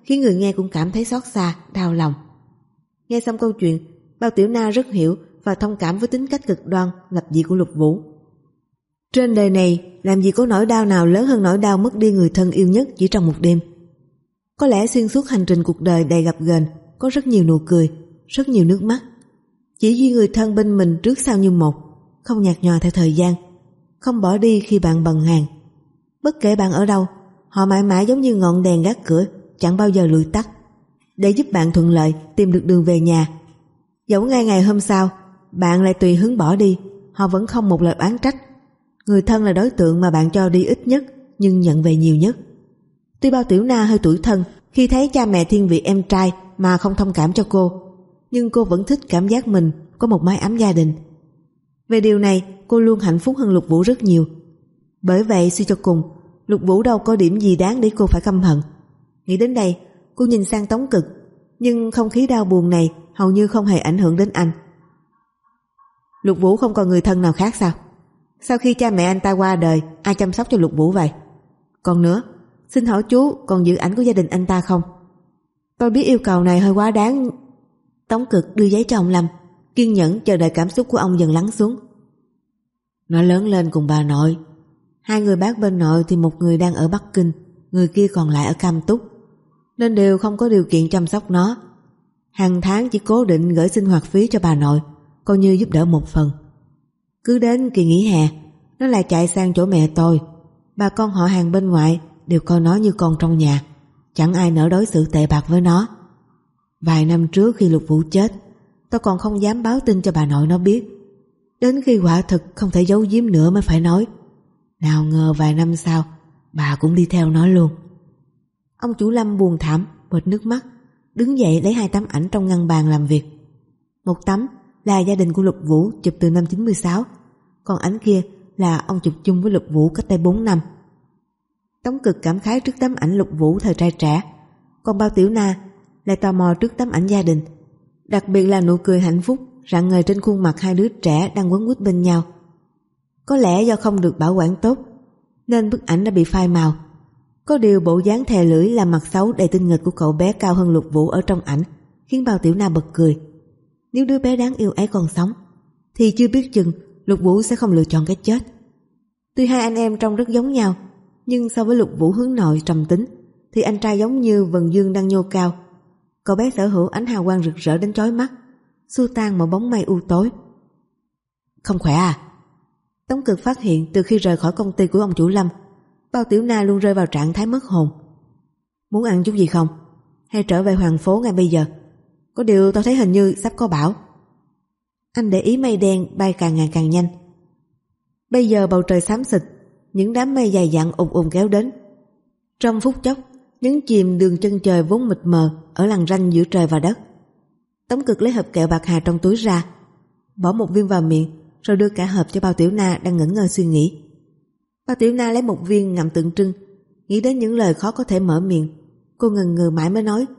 khiến người nghe cũng cảm thấy xót xa, đau lòng. Nghe xong câu chuyện, Bao Tiểu Na rất hiểu và thông cảm với tính cách cực đoan, lập dị của Lục Vũ. Trên đời này, làm gì có nỗi đau nào lớn hơn nỗi đau mất đi người thân yêu nhất chỉ trong một đêm. Có lẽ xuyên suốt hành trình cuộc đời đầy gập ghềnh, có rất nhiều nụ cười, rất nhiều nước mắt. Chỉ duy người thân bên mình trước sau như một, không nhạt nhòa theo thời gian, không bỏ đi khi bạn bần hàng. Bất kể bạn ở đâu, họ mãi mãi giống như ngọn đèn gác cửa, chẳng bao giờ lụi tắt, để giúp bạn thuận lợi tìm được đường về nhà. Dẫu ngay ngày hôm sau, bạn lại tùy hứng bỏ đi, họ vẫn không một lời oán trách. Người thân là đối tượng mà bạn cho đi ít nhất, nhưng nhận về nhiều nhất. Tuy Bao Tiểu Na hơi tủi thân khi thấy cha mẹ thiên vị em trai mà không thông cảm cho cô, nhưng cô vẫn thích cảm giác mình có một mái ấm gia đình. Về điều này, cô luôn hạnh phúc hơn Lục Vũ rất nhiều. Bởi vậy suy cho cùng, Lục Vũ đâu có điểm gì đáng để cô phải căm hận. Nghĩ đến đây, cô nhìn sang Tống Cực, nhưng không khí đau buồn này hầu như không hề ảnh hưởng đến anh. Lục Vũ không còn người thân nào khác sao? Sau khi cha mẹ anh ta qua đời, ai chăm sóc cho Lục Vũ vậy? Còn nữa, xin hỏi chú còn giữ ảnh của gia đình anh ta không? Tôi biết yêu cầu này hơi quá đáng. Tống Cực đưa giấy cho ông Lâm, kiên nhẫn chờ đợi cảm xúc của ông dần lắng xuống. Nó lớn lên cùng bà nội. Hai người bác bên nội thì một người đang ở Bắc Kinh, người kia còn lại ở Cam Túc, nên đều không có điều kiện chăm sóc nó. Hàng tháng chỉ cố định gửi sinh hoạt phí cho bà nội, coi như giúp đỡ một phần. Cứ đến kỳ nghỉ hè, nó lại chạy sang chỗ mẹ tôi. Bà con họ hàng bên ngoại đều coi nó như con trong nhà, chẳng ai nỡ đối xử tệ bạc với nó. Vài năm trước khi Lục Vũ chết, tôi còn không dám báo tin cho bà nội nó biết. Đến khi quả thực không thể giấu giếm nữa mới phải nói. Nào ngờ vài năm sau, bà cũng đi theo nó luôn. Ông chủ Lâm buồn thảm, bệt nước mắt, đứng dậy lấy hai tấm ảnh trong ngăn bàn làm việc. Một tấm là gia đình của Lục Vũ chụp từ năm chín mươi sáu, còn ảnh kia là ông chụp chung với Lục Vũ cách đây bốn năm. Tống Cực cảm khái trước tấm ảnh Lục Vũ thời trai trẻ, còn Bao Tiểu Na lại tò mò trước tấm ảnh gia đình, đặc biệt là nụ cười hạnh phúc rạng ngời trên khuôn mặt hai đứa trẻ đang quấn quýt bên nhau. Có lẽ do không được bảo quản tốt nên bức ảnh đã bị phai màu. Có điều bộ dáng thè lưỡi làm mặt xấu đầy tinh nghịch của cậu bé cao hơn Lục Vũ ở trong ảnh khiến Bao Tiểu Na bật cười. Nếu đứa bé đáng yêu ấy còn sống thì chưa biết chừng Lục Vũ sẽ không lựa chọn cái chết. Tuy hai anh em trông rất giống nhau, nhưng so với Lục Vũ hướng nội trầm tính thì anh trai giống như vầng dương đang nhô cao. Cậu bé sở hữu ánh hào quang rực rỡ đến chói mắt, xua tan mọi bóng mây u tối. Không khỏe à? Tống Cực phát hiện từ khi rời khỏi công ty của ông chủ Lâm, Bao Tiểu Na luôn rơi vào trạng thái mất hồn. Muốn ăn chút gì không? Hay trở về Hoàng Phố ngay bây giờ? Có điều tôi thấy hình như sắp có bão. Anh để ý mây đen bay càng ngày càng nhanh. Bây giờ bầu trời xám xịt, những đám mây dày dặn ùn ùn kéo đến. Trong phút chốc, nhấn chìm đường chân trời vốn mịt mờ ở lằn ranh giữa trời và đất. Tống Cực lấy hộp kẹo bạc hà trong túi ra, bỏ một viên vào miệng, rồi đưa cả hộp cho Bao Tiểu Na đang ngẩn ngơ suy nghĩ. Bao Tiểu Na lấy một viên ngậm tượng trưng, nghĩ đến những lời khó có thể mở miệng. Cô ngần ngừ mãi mới nói: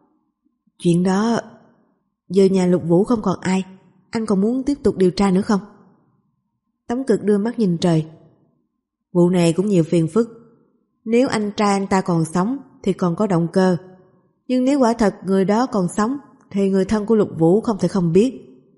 Chuyện đó, giờ nhà Lục Vũ không còn ai, anh còn muốn tiếp tục điều tra nữa không? Tống Cực đưa mắt nhìn trời. Vụ này cũng nhiều phiền phức. Nếu anh trai anh ta còn sống thì còn có động cơ, nhưng nếu quả thật người đó còn sống thì người thân của Lục Vũ không thể không biết.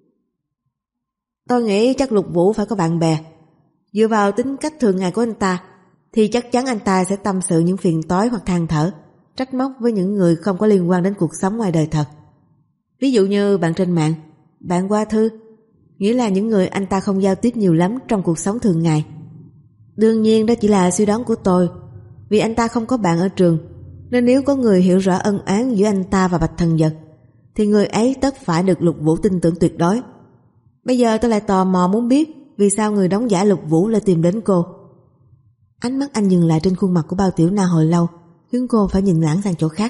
Tôi nghĩ chắc Lục Vũ phải có bạn bè. Dựa vào tính cách thường ngày của anh ta thì chắc chắn anh ta sẽ tâm sự những phiền toái hoặc than thở, trách móc với những người không có liên quan đến cuộc sống ngoài đời thật. Ví dụ như bạn trên mạng, bạn qua thư, nghĩa là những người anh ta không giao tiếp nhiều lắm trong cuộc sống thường ngày. Đương nhiên đó chỉ là suy đoán của tôi, vì anh ta không có bạn ở trường, nên nếu có người hiểu rõ ân oán giữa anh ta và Bạch Thần Dật thì người ấy tất phải được Lục Vũ tin tưởng tuyệt đối. Bây giờ tôi lại tò mò muốn biết vì sao người đóng giả Lục Vũ lại tìm đến cô. Ánh mắt anh dừng lại trên khuôn mặt của Bao Tiểu Na hồi lâu, khiến cô phải nhìn lãng sang chỗ khác.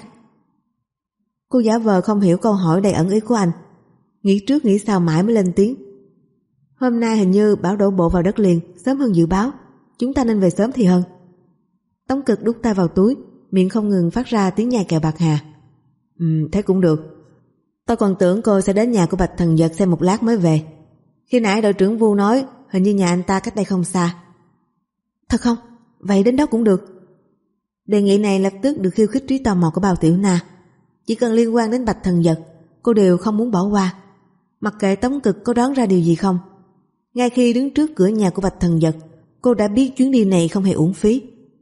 Cô giả vờ không hiểu câu hỏi đầy ẩn ý của anh, nghĩ trước nghĩ sau mãi mới lên tiếng. Hôm nay hình như bão đổ bộ vào đất liền sớm hơn dự báo, chúng ta nên về sớm thì hơn. Tống Cực đút tay vào túi, miệng không ngừng phát ra tiếng nhai kẹo bạc hà. Ừ, thế cũng được. Tôi còn tưởng cô sẽ đến nhà của Bạch Thần Dật xem một lát mới về. Khi nãy đội trưởng Vu nói hình như nhà anh ta cách đây không xa. Thật không? Vậy đến đó cũng được. Đề nghị này lập tức được khiêu khích trí tò mò của Bao Tiểu Na. Chỉ cần liên quan đến Bạch Thần Vật, cô đều không muốn bỏ qua. Mặc kệ Tống Cực có đoán ra điều gì không. Ngay khi đứng trước cửa nhà của Bạch Thần Vật, cô đã biết chuyến đi này không hề uổng phí.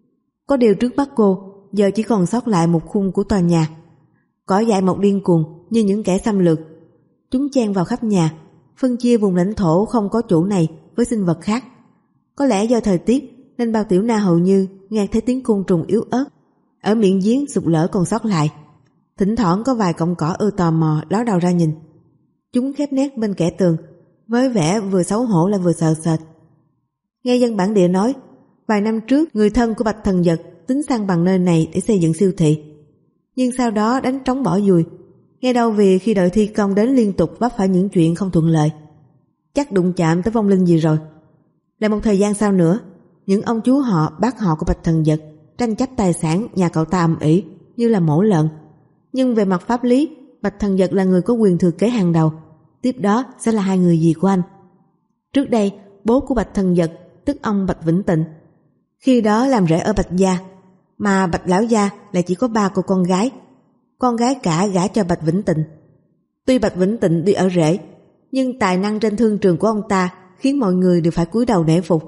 Có điều trước mắt cô giờ chỉ còn sót lại một khung của tòa nhà. Cỏ dại mọc điên cuồng như những kẻ xâm lược. Chúng chen vào khắp nhà, phân chia vùng lãnh thổ không có chủ này với sinh vật khác. Có lẽ do thời tiết nên Bao Tiểu Na hầu như nghe thấy tiếng côn trùng yếu ớt ở miệng giếng sụt lở còn sót lại. Thỉnh thoảng có vài cọng cỏ ưa tò mò ló đầu ra nhìn. Chúng khép nép bên kẽ tường với vẻ vừa xấu hổ lại vừa sợ sệt. Nghe dân bản địa nói, vài năm trước người thân của Bạch Thần Vật tính sang bằng nơi này để xây dựng siêu thị, nhưng sau đó đánh trống bỏ dùi. Nghe đâu vì khi đợi thi công đến liên tục vấp phải những chuyện không thuận lợi, chắc đụng chạm tới vong linh gì rồi. Lại một thời gian sau nữa, những ông chú họ bác họ của Bạch Thần Vật tranh chấp tài sản nhà cậu ta ầm ĩ như là mổ lợn. Nhưng về mặt pháp lý, Bạch Thần Vật là người có quyền thừa kế hàng đầu, tiếp đó sẽ là hai người dì của anh. Trước đây, bố của Bạch Thần Vật, tức ông Bạch Vĩnh Tịnh, khi đó làm rể ở Bạch Gia, mà Bạch Lão Gia lại chỉ có ba cô con gái. Con gái cả gả cho Bạch Vĩnh Tịnh. Tuy Bạch Vĩnh Tịnh đi ở rể, nhưng tài năng trên thương trường của ông ta khiến mọi người đều phải cúi đầu nể phục.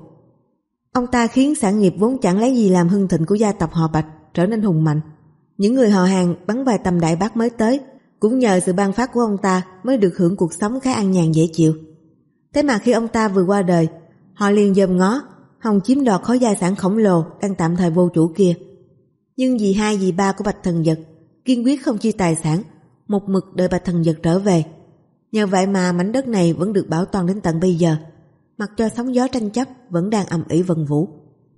Ông ta khiến sản nghiệp vốn chẳng lấy gì làm hưng thịnh của gia tộc họ Bạch trở nên hùng mạnh. Những người họ hàng bắn vài tầm đại bác mới tới cũng nhờ sự ban phát của ông ta mới được hưởng cuộc sống khá an nhàn dễ chịu. Thế mà khi ông ta vừa qua đời, họ liền dòm ngó hòng chiếm đoạt khối gia sản khổng lồ đang tạm thời vô chủ kia. Nhưng dì hai dì ba của Bạch Thần Vật kiên quyết không chia tài sản, một mực đợi Bạch Thần Vật trở về. Nhờ vậy mà mảnh đất này vẫn được bảo toàn đến tận bây giờ, mặc cho sóng gió tranh chấp vẫn đang ầm ĩ vần vũ.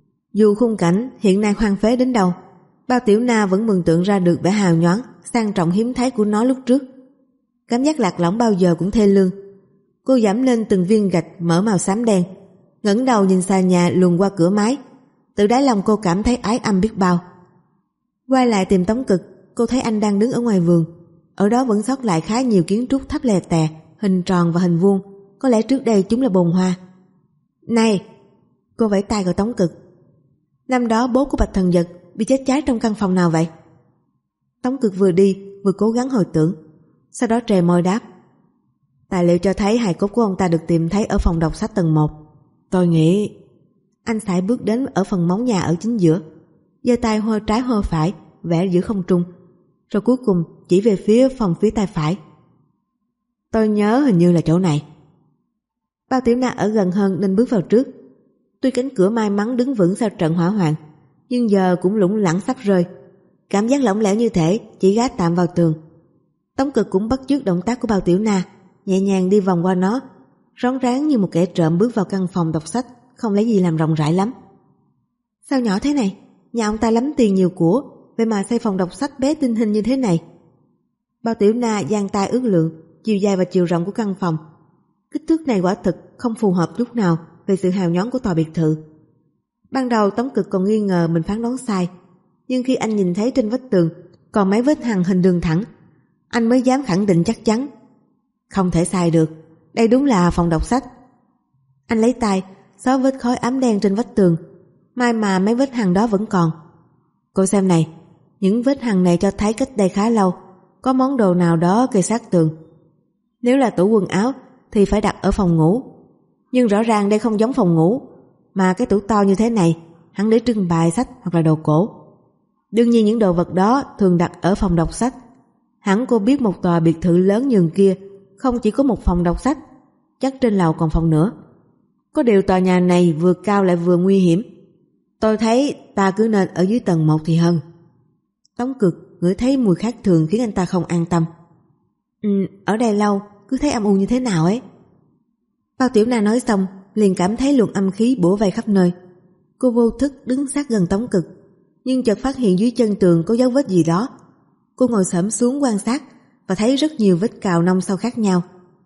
Dù khung cảnh hiện nay hoang phế đến đâu, Bao Tiểu Na vẫn mường tượng ra được vẻ hào nhoáng, sang trọng hiếm thấy của nó lúc trước. Cảm giác lạc lõng bao giờ cũng thê lương. Cô giảm lên từng viên gạch mỡ màu xám đen, ngẩng đầu nhìn xa nhà luồn qua cửa mái. Từ đáy lòng cô cảm thấy ái âm biết bao. Quay lại tìm Tống Cực, cô thấy anh đang đứng ở ngoài vườn. Ở đó vẫn sót lại khá nhiều kiến trúc thấp lè tè, hình tròn và hình vuông. Có lẽ trước đây chúng là bồn hoa. Này! Cô vẫy tay gọi Tống Cực. Năm đó bố của Bạch Thần Vật bị chết cháy trong căn phòng nào vậy? Tống Cực vừa đi vừa cố gắng hồi tưởng, sau đó trề môi đáp. Tài liệu cho thấy hài cốt của ông ta được tìm thấy ở phòng đọc sách tầng một. Tôi nghĩ... Anh sải bước đến ở phần móng nhà ở chính giữa, giơ tay hô trái hô phải, vẽ giữa không trung, rồi cuối cùng chỉ về phía phòng phía tay phải. Tôi nhớ hình như là chỗ này. Bao Tiểu Na ở gần hơn nên bước vào trước. Tuy cánh cửa may mắn đứng vững sau trận hỏa hoạn, nhưng giờ cũng lủng lẳng sắp rơi. Cảm giác lỏng lẻo như thể chỉ gác tạm vào tường. Tống Cực cũng bắt chước động tác của Bao Tiểu Na, nhẹ nhàng đi vòng qua nó, rón rén như một kẻ trộm bước vào căn phòng đọc sách, không lấy gì làm rộng rãi lắm. Sao nhỏ thế này? Nhà ông ta lắm tiền nhiều của, vậy mà xây phòng đọc sách bé tinh hình như thế này. Bao Tiểu Na giang tay ước lượng chiều dài và chiều rộng của căn phòng. Kích thước này quả thực không phù hợp chút nào về sự hào nhoáng của tòa biệt thự. Ban đầu Tống Cực còn nghi ngờ mình phán đoán sai, nhưng khi anh nhìn thấy trên vách tường còn mấy vết hằn hình đường thẳng, anh mới dám khẳng định chắc chắn. Không thể sai được, đây đúng là phòng đọc sách. Anh lấy tay xóa vết khói ám đen trên vách tường, may mà mấy vết hằn đó vẫn còn. Cô xem này, những vết hằn này cho thấy cách đây khá lâu có món đồ nào đó kê sát tường. Nếu là tủ quần áo thì phải đặt ở phòng ngủ, nhưng rõ ràng đây không giống phòng ngủ, mà cái tủ to như thế này hẳn để trưng bày sách hoặc là đồ cổ. Đương nhiên những đồ vật đó thường đặt ở phòng đọc sách. Hẳn cô biết một tòa biệt thự lớn nhường kia không chỉ có một phòng đọc sách, chắc trên lầu còn phòng nữa. Có điều tòa nhà này vừa cao lại vừa nguy hiểm. Tôi thấy ta cứ nên ở dưới tầng một thì hơn. Tống Cực ngửi thấy mùi khác thường khiến anh ta không an tâm. Ừ, ở đây lâu cứ thấy âm u như thế nào ấy. Bao Tiểu Na nói xong liền cảm thấy luồng âm khí bủa vây khắp nơi. Cô vô thức đứng sát gần Tống Cực, nhưng chợt phát hiện dưới chân tường có dấu vết gì đó. Cô ngồi xổm xuống quan sát và thấy rất nhiều vết cào nông sâu khác nhau.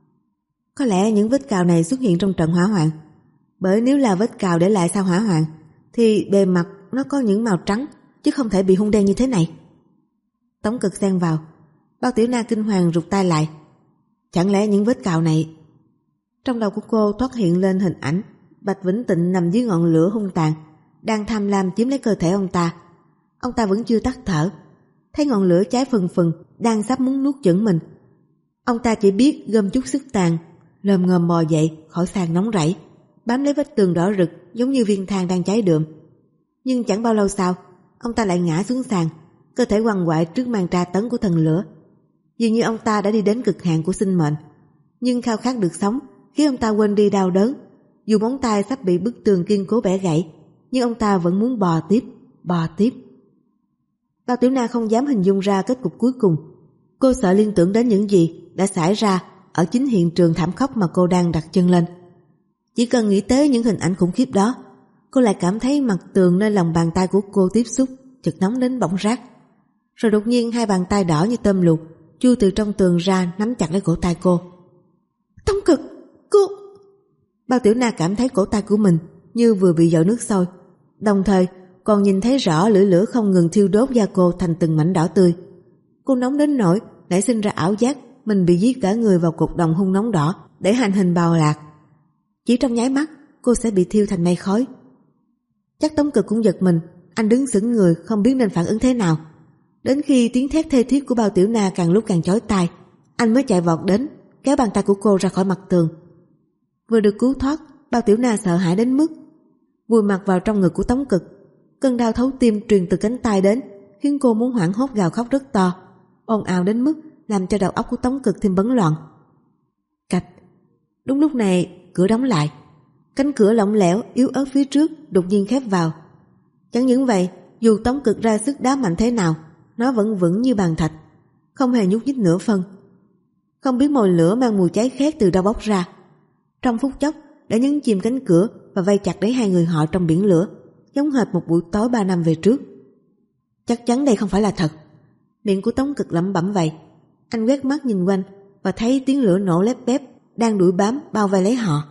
Có lẽ những vết cào này xuất hiện trong trận hỏa hoạn, bởi nếu là vết cào để lại sau hỏa hoạn thì bề mặt nó có những màu trắng, chứ không thể bị hun đen như thế này. Tống Cực xen vào. Bao Tiểu Na kinh hoàng rụt tay lại. Chẳng lẽ những vết cào này... Trong đầu của cô thoát hiện lên hình ảnh Bạch Vĩnh Tịnh nằm dưới ngọn lửa hung tàn, đang tham lam chiếm lấy cơ thể ông ta. Ông ta vẫn chưa tắt thở, thấy ngọn lửa cháy phừng phừng đang sắp muốn nuốt chửng mình. Ông ta chỉ biết gom chút sức tàn, lồm ngồm bò dậy khỏi sàn nóng rẫy, bám lấy vách tường đỏ rực giống như viên than đang cháy đượm. Nhưng chẳng bao lâu sau, ông ta lại ngã xuống sàn, cơ thể quằn quại trước màn tra tấn của thần lửa. Dường như ông ta đã đi đến cực hạn của sinh mệnh, nhưng khao khát được sống khiến ông ta quên đi đau đớn. Dù móng tay sắp bị bức tường kiên cố bẻ gãy, nhưng ông ta vẫn muốn bò tiếp, bò tiếp. Bao Tiểu Na không dám hình dung ra kết cục cuối cùng. Cô sợ liên tưởng đến những gì đã xảy ra ở chính hiện trường thảm khốc mà cô đang đặt chân lên. Chỉ cần nghĩ tới những hình ảnh khủng khiếp đó, cô lại cảm thấy mặt tường nơi lòng bàn tay của cô tiếp xúc chợt nóng đến bỏng rát. Rồi đột nhiên hai bàn tay đỏ như tôm luộc chui từ trong tường ra nắm chặt lấy cổ tay cô. Tống Cực, cô... Bao Tiểu Na cảm thấy cổ tay của mình như vừa bị dội nước sôi, đồng thời còn nhìn thấy rõ lửa lửa không ngừng thiêu đốt da cô thành từng mảnh đỏ tươi. Cô nóng đến nỗi nảy sinh ra ảo giác mình bị giết cả người vào cột đồng hun nóng đỏ để hành hình bào lạc. Chỉ trong nháy mắt cô sẽ bị thiêu thành mây khói. Chắc Tống Cực cũng giật mình, anh đứng sững người không biết nên phản ứng thế nào. Đến khi tiếng thét thê thiết của Bao Tiểu Na càng lúc càng chói tai, anh mới chạy vọt đến kéo bàn tay của cô ra khỏi mặt tường. Vừa được cứu thoát, Bao Tiểu Na sợ hãi đến mức vùi mặt vào trong ngực của Tống Cực. Cơn đau thấu tim truyền từ cánh tay đến khiến cô muốn hoảng hốt gào khóc rất to, ồn ào đến mức làm cho đầu óc của Tống Cực thêm bấn loạn. Cạch. Đúng lúc này cửa đóng lại, cánh cửa lỏng lẻo yếu ớt phía trước đột nhiên khép vào. Chẳng những vậy, dù Tống Cực ra sức đá mạnh thế nào, nó vẫn vững như bàn thạch, không hề nhúc nhích nửa phân. Không biết mồi lửa mang mùi cháy khét từ đâu bốc ra. Trong phút chốc đã nhấn chìm cánh cửa và vây chặt lấy hai người họ trong biển lửa, giống hệt một buổi tối ba năm về trước. Chắc chắn đây không phải là thật, miệng của Tống Cực lẩm bẩm vậy. Anh quét mắt nhìn quanh và thấy tiếng lửa nổ lép bép đang đuổi bám bao vây lấy họ.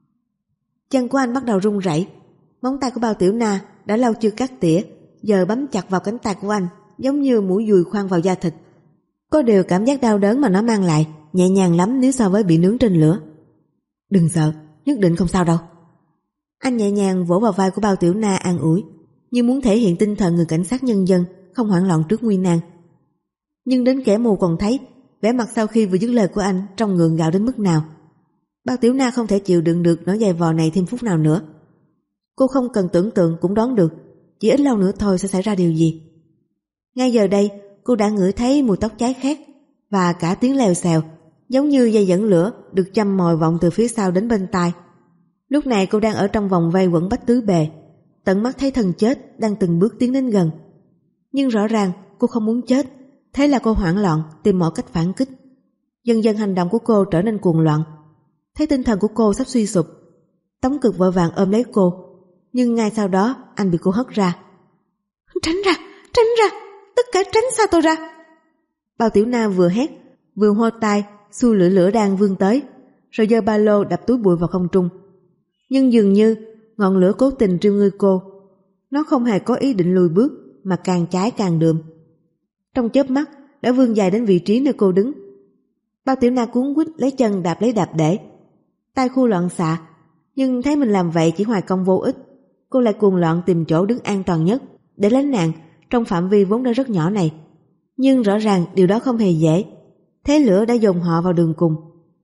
Chân của anh bắt đầu run rẩy, móng tay của Bao Tiểu Na đã lâu chưa cắt tỉa giờ bám chặt vào cánh tay của anh giống như mũi dùi khoan vào da thịt. Có điều cảm giác đau đớn mà nó mang lại nhẹ nhàng lắm nếu so với bị nướng trên lửa. Đừng sợ, nhất định không sao đâu. Anh nhẹ nhàng vỗ vào vai của Bao Tiểu Na an ủi, như muốn thể hiện tinh thần người cảnh sát nhân dân không hoảng loạn trước nguy nan. Nhưng đến kẻ mù còn thấy vẻ mặt sau khi vừa dứt lời của anh trông ngượng ngạo đến mức nào. Bao Tiểu Na không thể chịu đựng được nỗi dày vò này thêm phút nào nữa. Cô không cần tưởng tượng cũng đoán được chỉ ít lâu nữa thôi sẽ xảy ra điều gì. Ngay giờ đây cô đã ngửi thấy mùi tóc cháy khét và cả tiếng lèo xèo giống như dây dẫn lửa được châm mồi vọng từ phía sau đến bên tai. Lúc này cô đang ở trong vòng vây quẩn bách tứ bề, tận mắt thấy thần chết đang từng bước tiến đến gần. Nhưng rõ ràng cô không muốn chết, thế là cô hoảng loạn tìm mọi cách phản kích. Dần dần hành động của cô trở nên cuồng loạn. Thấy tinh thần của cô sắp suy sụp, Tống Cực vội vàng ôm lấy cô, nhưng ngay sau đó anh bị cô hất ra. Tránh ra, tránh ra, tất cả tránh xa tôi ra. Bao Tiểu Na vừa hét vừa hô tay xua lửa lửa đang vươn tới, rồi giơ ba lô đập túi bụi vào không trung. Nhưng dường như ngọn lửa cố tình trêu ngươi cô, nó không hề có ý định lùi bước mà càng cháy càng đượm. Trong chớp mắt đã vươn dài đến vị trí nơi cô đứng. Bao Tiểu Na cuống quýt lấy chân đạp lấy đạp để, tay khu loạn xạ, nhưng thấy mình làm vậy chỉ hoài công vô ích. Cô lại cuồng loạn tìm chỗ đứng an toàn nhất để lánh nạn trong phạm vi vốn đã rất nhỏ này. Nhưng rõ ràng điều đó không hề dễ. Thế lửa đã dồn họ vào đường cùng.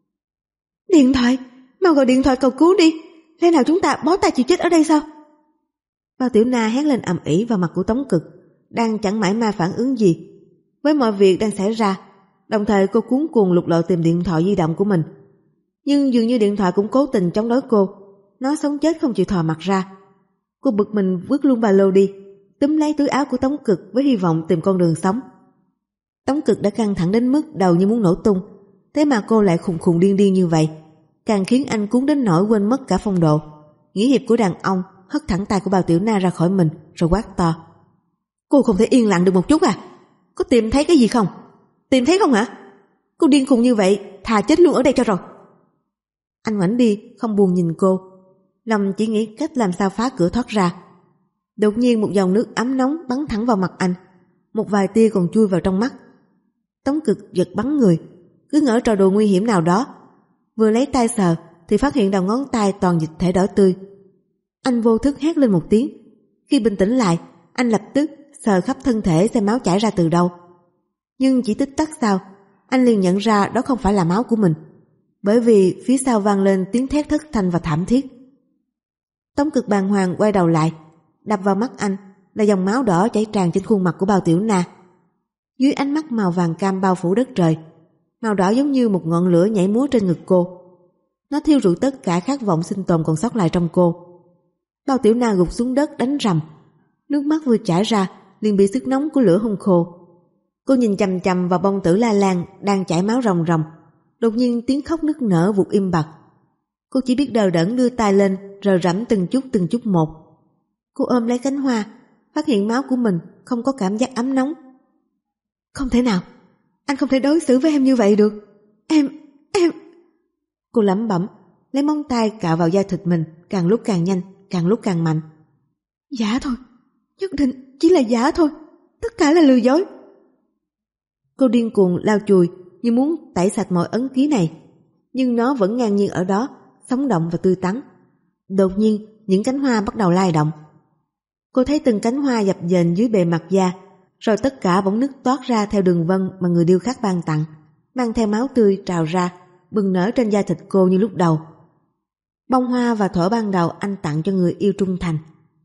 Điện thoại, mau gọi điện thoại cầu cứu đi. Lẽ nào chúng ta bó tay chịu chết ở đây sao? Bao Tiểu Na hét lên ầm ĩ vào mặt của Tống Cực, đang chẳng mảy may phản ứng gì với mọi việc đang xảy ra. Đồng thời cô cuống cuồng lục lọi tìm điện thoại di động của mình. Nhưng dường như điện thoại cũng cố tình chống đối cô. Nó sống chết không chịu thò mặt ra. Cô bực mình vứt luôn ba lô đi, túm lấy túi áo của Tống Cực với hy vọng tìm con đường sống. Tống Cực đã căng thẳng đến mức đầu như muốn nổ tung, thế mà cô lại khùng khùng điên điên như vậy, càng khiến anh cuốn đến nỗi quên mất cả phong độ. Nghĩa hiệp của đàn ông hất thẳng tay của Bao Tiểu Na ra khỏi mình rồi quát to. Cô không thể yên lặng được một chút à? Có tìm thấy cái gì không? Tìm thấy không hả? Cô điên khùng như vậy, thà chết luôn ở đây cho rồi. Anh ngoảnh đi không buồn nhìn cô, lòng chỉ nghĩ cách làm sao phá cửa thoát ra. Đột nhiên một dòng nước ấm nóng bắn thẳng vào mặt anh, một vài tia còn chui vào trong mắt. Tống Cực giật bắn người, cứ ngỡ trò đùa nguy hiểm nào đó. Vừa lấy tay sờ thì phát hiện đầu ngón tay toàn dịch thể đỏ tươi. Anh vô thức hét lên một tiếng. Khi bình tĩnh lại, anh lập tức sờ khắp thân thể xem máu chảy ra từ đâu. Nhưng chỉ tích tắc sau, anh liền nhận ra đó không phải là máu của mình, bởi vì phía sau vang lên tiếng thét thất thanh và thảm thiết. Tống Cực bàng hoàng quay đầu lại, đập vào mắt anh là dòng máu đỏ chảy tràn trên khuôn mặt của Bao Tiểu Na. Dưới ánh mắt màu vàng cam bao phủ đất trời, màu đỏ giống như một ngọn lửa nhảy múa trên ngực cô. Nó thiêu rụi tất cả khát vọng sinh tồn còn sót lại trong cô. Bao Tiểu Na gục xuống đất đánh rầm, nước mắt vừa chảy ra liền bị sức nóng của lửa hung khô. Cô nhìn chằm chằm vào Bông Tử La Lan đang chảy máu ròng ròng. Đột nhiên tiếng khóc nức nở vụt im bặt. Cô chỉ biết đờ đẫn đưa tay lên rờ rẫm từng chút từng chút một. Cô ôm lấy cánh hoa, phát hiện máu của mình không có cảm giác ấm nóng. Không thể nào, anh không thể đối xử với em như vậy được. Em, em... Cô lẩm bẩm, lấy móng tay cạo vào da thịt mình, càng lúc càng nhanh, càng lúc càng mạnh. Giả thôi, nhất định chỉ là giả thôi, tất cả là lừa dối. Cô điên cuồng lau chùi như muốn tẩy sạch mọi ấn ký này, nhưng nó vẫn ngang nhiên ở đó, sống động và tươi tắn. Đột nhiên, những cánh hoa bắt đầu lay động. Cô thấy từng cánh hoa dập dềnh dưới bề mặt da, rồi tất cả bỗng nứt toát ra theo đường vân mà người điêu khắc ban tặng, mang theo máu tươi trào ra, bừng nở trên da thịt cô như lúc đầu. Bông hoa và thuở ban đầu anh tặng cho người yêu trung thành.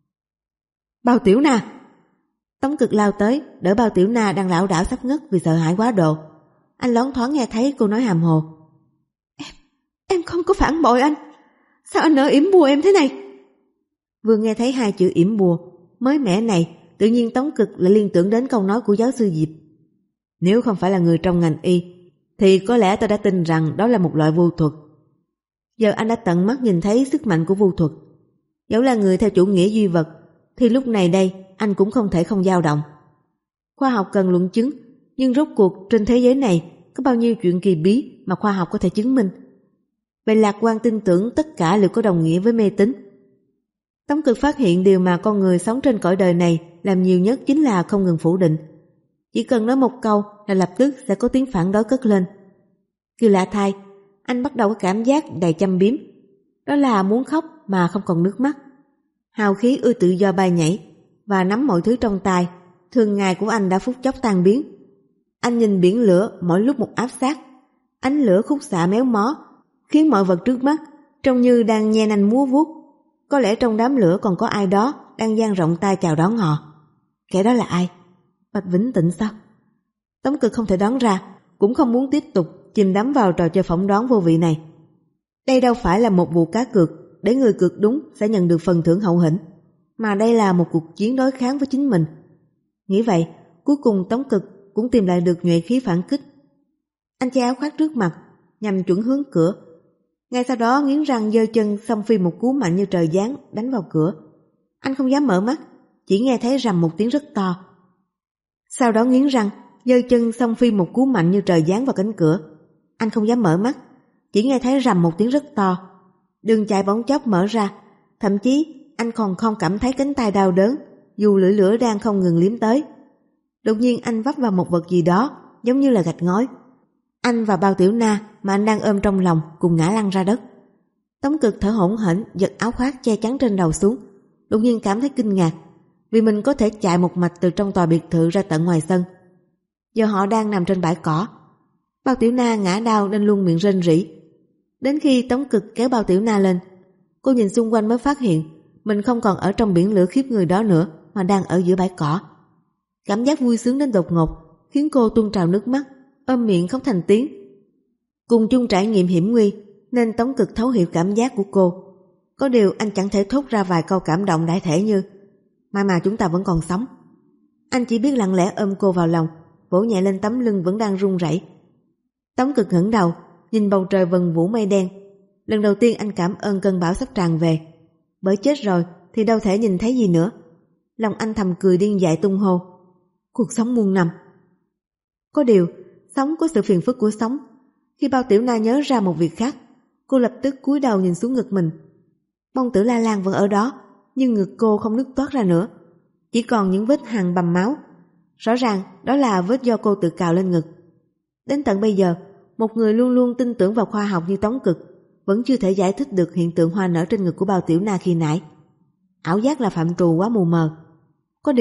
Bao Tiểu Na! Tống Cực lao tới, đỡ Bao Tiểu Na đang lảo đảo sắp ngất vì sợ hãi quá độ. Anh loáng thoáng nghe thấy cô nói hàm hồ. Em, em không có phản bội anh. Sao anh nỡ yểm bùa em thế này? Vừa nghe thấy hai chữ yểm bùa mới mẻ này, tự nhiên Tống Cực lại liên tưởng đến câu nói của giáo sư Diệp. Nếu không phải là người trong ngành y, thì có lẽ tôi đã tin rằng đó là một loại vu thuật. Giờ anh đã tận mắt nhìn thấy sức mạnh của vu thuật. Dẫu là người theo chủ nghĩa duy vật, thì lúc này đây anh cũng không thể không dao động. Khoa học cần luận chứng, nhưng rốt cuộc trên thế giới này có bao nhiêu chuyện kỳ bí mà khoa học có thể chứng minh. Vậy lạc quan tin tưởng tất cả đều có đồng nghĩa với mê tín. Tống Cực phát hiện điều mà con người sống trên cõi đời này làm nhiều nhất chính là không ngừng phủ định. Chỉ cần nói một câu là lập tức sẽ có tiếng phản đối cất lên. Kỳ lạ thay, anh bắt đầu có cảm giác đầy châm biếm. Đó là muốn khóc mà không còn nước mắt. Hào khí ưa tự do bay nhảy và nắm mọi thứ trong tay. Thường ngày của anh đã phút chốc tan biến. Anh nhìn biển lửa mỗi lúc một áp sát. Ánh lửa khúc xạ méo mó khiến mọi vật trước mắt trông như đang nhe nanh múa vuốt. Có lẽ trong đám lửa còn có ai đó đang dang rộng tay chào đón họ. Kẻ đó là ai? Bạch Vĩnh Tịnh sao? Tống Cực không thể đoán ra, cũng không muốn tiếp tục chìm đắm vào trò chơi phỏng đoán vô vị này. Đây đâu phải là một vụ cá cược để người cược đúng sẽ nhận được phần thưởng hậu hĩnh, mà đây là một cuộc chiến đối kháng với chính mình. Nghĩ vậy, cuối cùng Tống Cực cũng tìm lại được nhuệ khí phản kích. Anh che áo khoác trước mặt, nhằm chuẩn hướng cửa. Ngay sau đó nghiến răng giơ chân xông phi một cú mạnh như trời giáng đánh vào cửa. Anh không dám mở mắt, chỉ nghe thấy rầm một tiếng rất to. Sau đó nghiến răng giơ chân xông phi một cú mạnh như trời giáng vào cánh cửa. Anh không dám mở mắt, chỉ nghe thấy rầm một tiếng rất to. Đường chạy bỗng chốc mở ra, thậm chí anh còn không cảm thấy cánh tay đau đớn, dù lưỡi lửa đang không ngừng liếm tới. Đột nhiên anh vấp vào một vật gì đó, giống như là gạch ngói. Anh và Bao Tiểu Na mà anh đang ôm trong lòng cùng ngã lăn ra đất. Tống Cực thở hổn hển giật áo khoác che chắn trên đầu xuống, đột nhiên cảm thấy kinh ngạc vì mình có thể chạy một mạch từ trong tòa biệt thự ra tận ngoài sân. Giờ họ đang nằm trên bãi cỏ. Bao Tiểu Na ngã đau nên luôn miệng rên rỉ. Đến khi Tống Cực kéo Bao Tiểu Na lên, cô nhìn xung quanh mới phát hiện mình không còn ở trong biển lửa khiếp người đó nữa, mà đang ở giữa bãi cỏ. Cảm giác vui sướng đến đột ngột khiến cô tuôn trào nước mắt, ôm miệng khóc thành tiếng. Cùng chung trải nghiệm hiểm nguy nên Tống Cực thấu hiểu cảm giác của cô. Có điều anh chẳng thể thốt ra vài câu cảm động đại thể như "Mai mà chúng ta vẫn còn sống." Anh chỉ biết lặng lẽ ôm cô vào lòng, vỗ nhẹ lên tấm lưng vẫn đang run rẩy. Tống Cực ngẩng đầu nhìn bầu trời vần vũ mây đen. Lần đầu tiên anh cảm ơn cơn bão sắp tràn về. Bởi chết rồi thì đâu thể nhìn thấy gì nữa. Lòng anh thầm cười điên dại tung hô: cuộc sống muôn năm. Có điều, sống có sự phiền phức của sống. Khi Bao Tiểu Na nhớ ra một việc khác, cô lập tức cúi đầu nhìn xuống ngực mình. Bông Tử La Lan vẫn ở đó, nhưng ngực cô không nứt toát ra nữa, chỉ còn những vết hằn bầm máu. Rõ ràng đó là vết do cô tự cào lên ngực. Đến tận bây giờ, một người luôn luôn tin tưởng vào khoa học như Tống Cực vẫn chưa thể giải thích được hiện tượng hoa nở trên ngực của Bao Tiểu Na khi nãy. Ảo giác là phạm trù quá mù mờ. Có điều,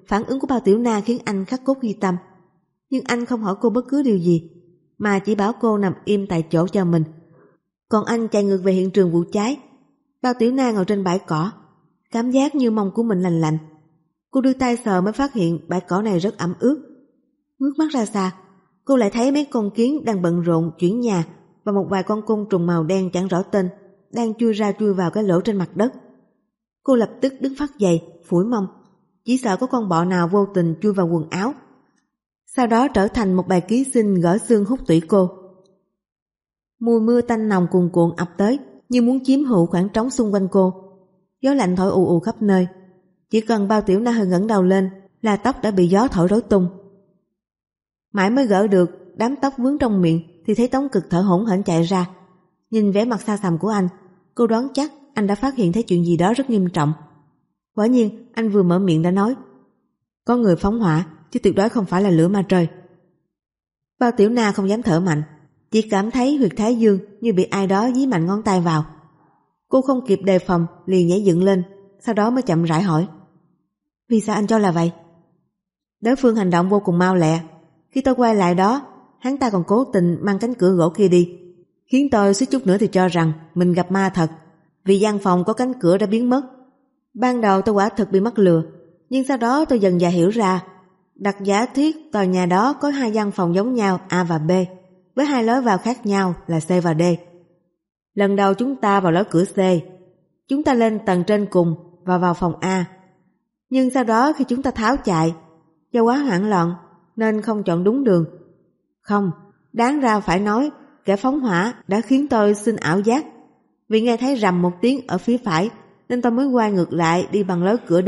phản ứng của Bao Tiểu Na khiến anh khắc cốt ghi tâm. Nhưng anh không hỏi cô bất cứ điều gì, mà chỉ bảo cô nằm im tại chỗ chờ mình. Còn anh chạy ngược về hiện trường vụ cháy. Bao Tiểu Na ngồi trên bãi cỏ, cảm giác như mông của mình lành lạnh. Cô đưa tay sờ mới phát hiện bãi cỏ này rất ẩm ướt. Ngước mắt ra xa, cô lại thấy mấy con kiến đang bận rộn chuyển nhà và một vài con côn trùng màu đen chẳng rõ tên đang chui ra chui vào cái lỗ trên mặt đất. Cô lập tức đứng phắt dậy, phủi mông, chỉ sợ có con bọ nào vô tình chui vào quần áo. Sau đó trở thành một bài ký sinh gỡ xương hút tủy cô. Mùi mưa tanh nồng cuồn cuộn ập tới, như muốn chiếm hữu khoảng trống xung quanh cô. Gió lạnh thổi ù ù khắp nơi. Chỉ cần Bao Tiểu Na hơi ngẩng đầu lên là tóc đã bị gió thổi rối tung. Mãi mới gỡ được đám tóc vướng trong miệng thì thấy Tống Cực thở hổn hển chạy ra. Nhìn vẻ mặt xa xăm của anh, cô đoán chắc anh đã phát hiện thấy chuyện gì đó rất nghiêm trọng. Quả nhiên anh vừa mở miệng đã nói: có người phóng hỏa, chứ tuyệt đối không phải là lửa ma trời. Bao Tiểu Na không dám thở mạnh, chỉ cảm thấy huyệt thái dương như bị ai đó dí mạnh ngón tay vào. Cô không kịp đề phòng liền nhảy dựng lên, sau đó mới chậm rãi hỏi: vì sao anh cho là vậy? Đối phương hành động vô cùng mau lẹ. Khi tôi quay lại đó, hắn ta còn cố tình mang cánh cửa gỗ kia đi, khiến tôi suýt chút nữa thì cho rằng mình gặp ma thật, vì gian phòng có cánh cửa đã biến mất. Ban đầu tôi quả thực bị mắc lừa, nhưng sau đó tôi dần dà hiểu ra, đặt giả thiết tòa nhà đó có hai gian phòng giống nhau A và B, với hai lối vào khác nhau là C và D. Lần đầu chúng ta vào lối cửa C, chúng ta lên tầng trên cùng và vào phòng A. Nhưng sau đó khi chúng ta tháo chạy, do quá hoảng loạn nên không chọn đúng đường. Không, đáng ra phải nói kẻ phóng hỏa đã khiến tôi sinh ảo giác, vì nghe thấy rầm một tiếng ở phía phải nên tôi mới quay ngược lại đi bằng lối cửa D.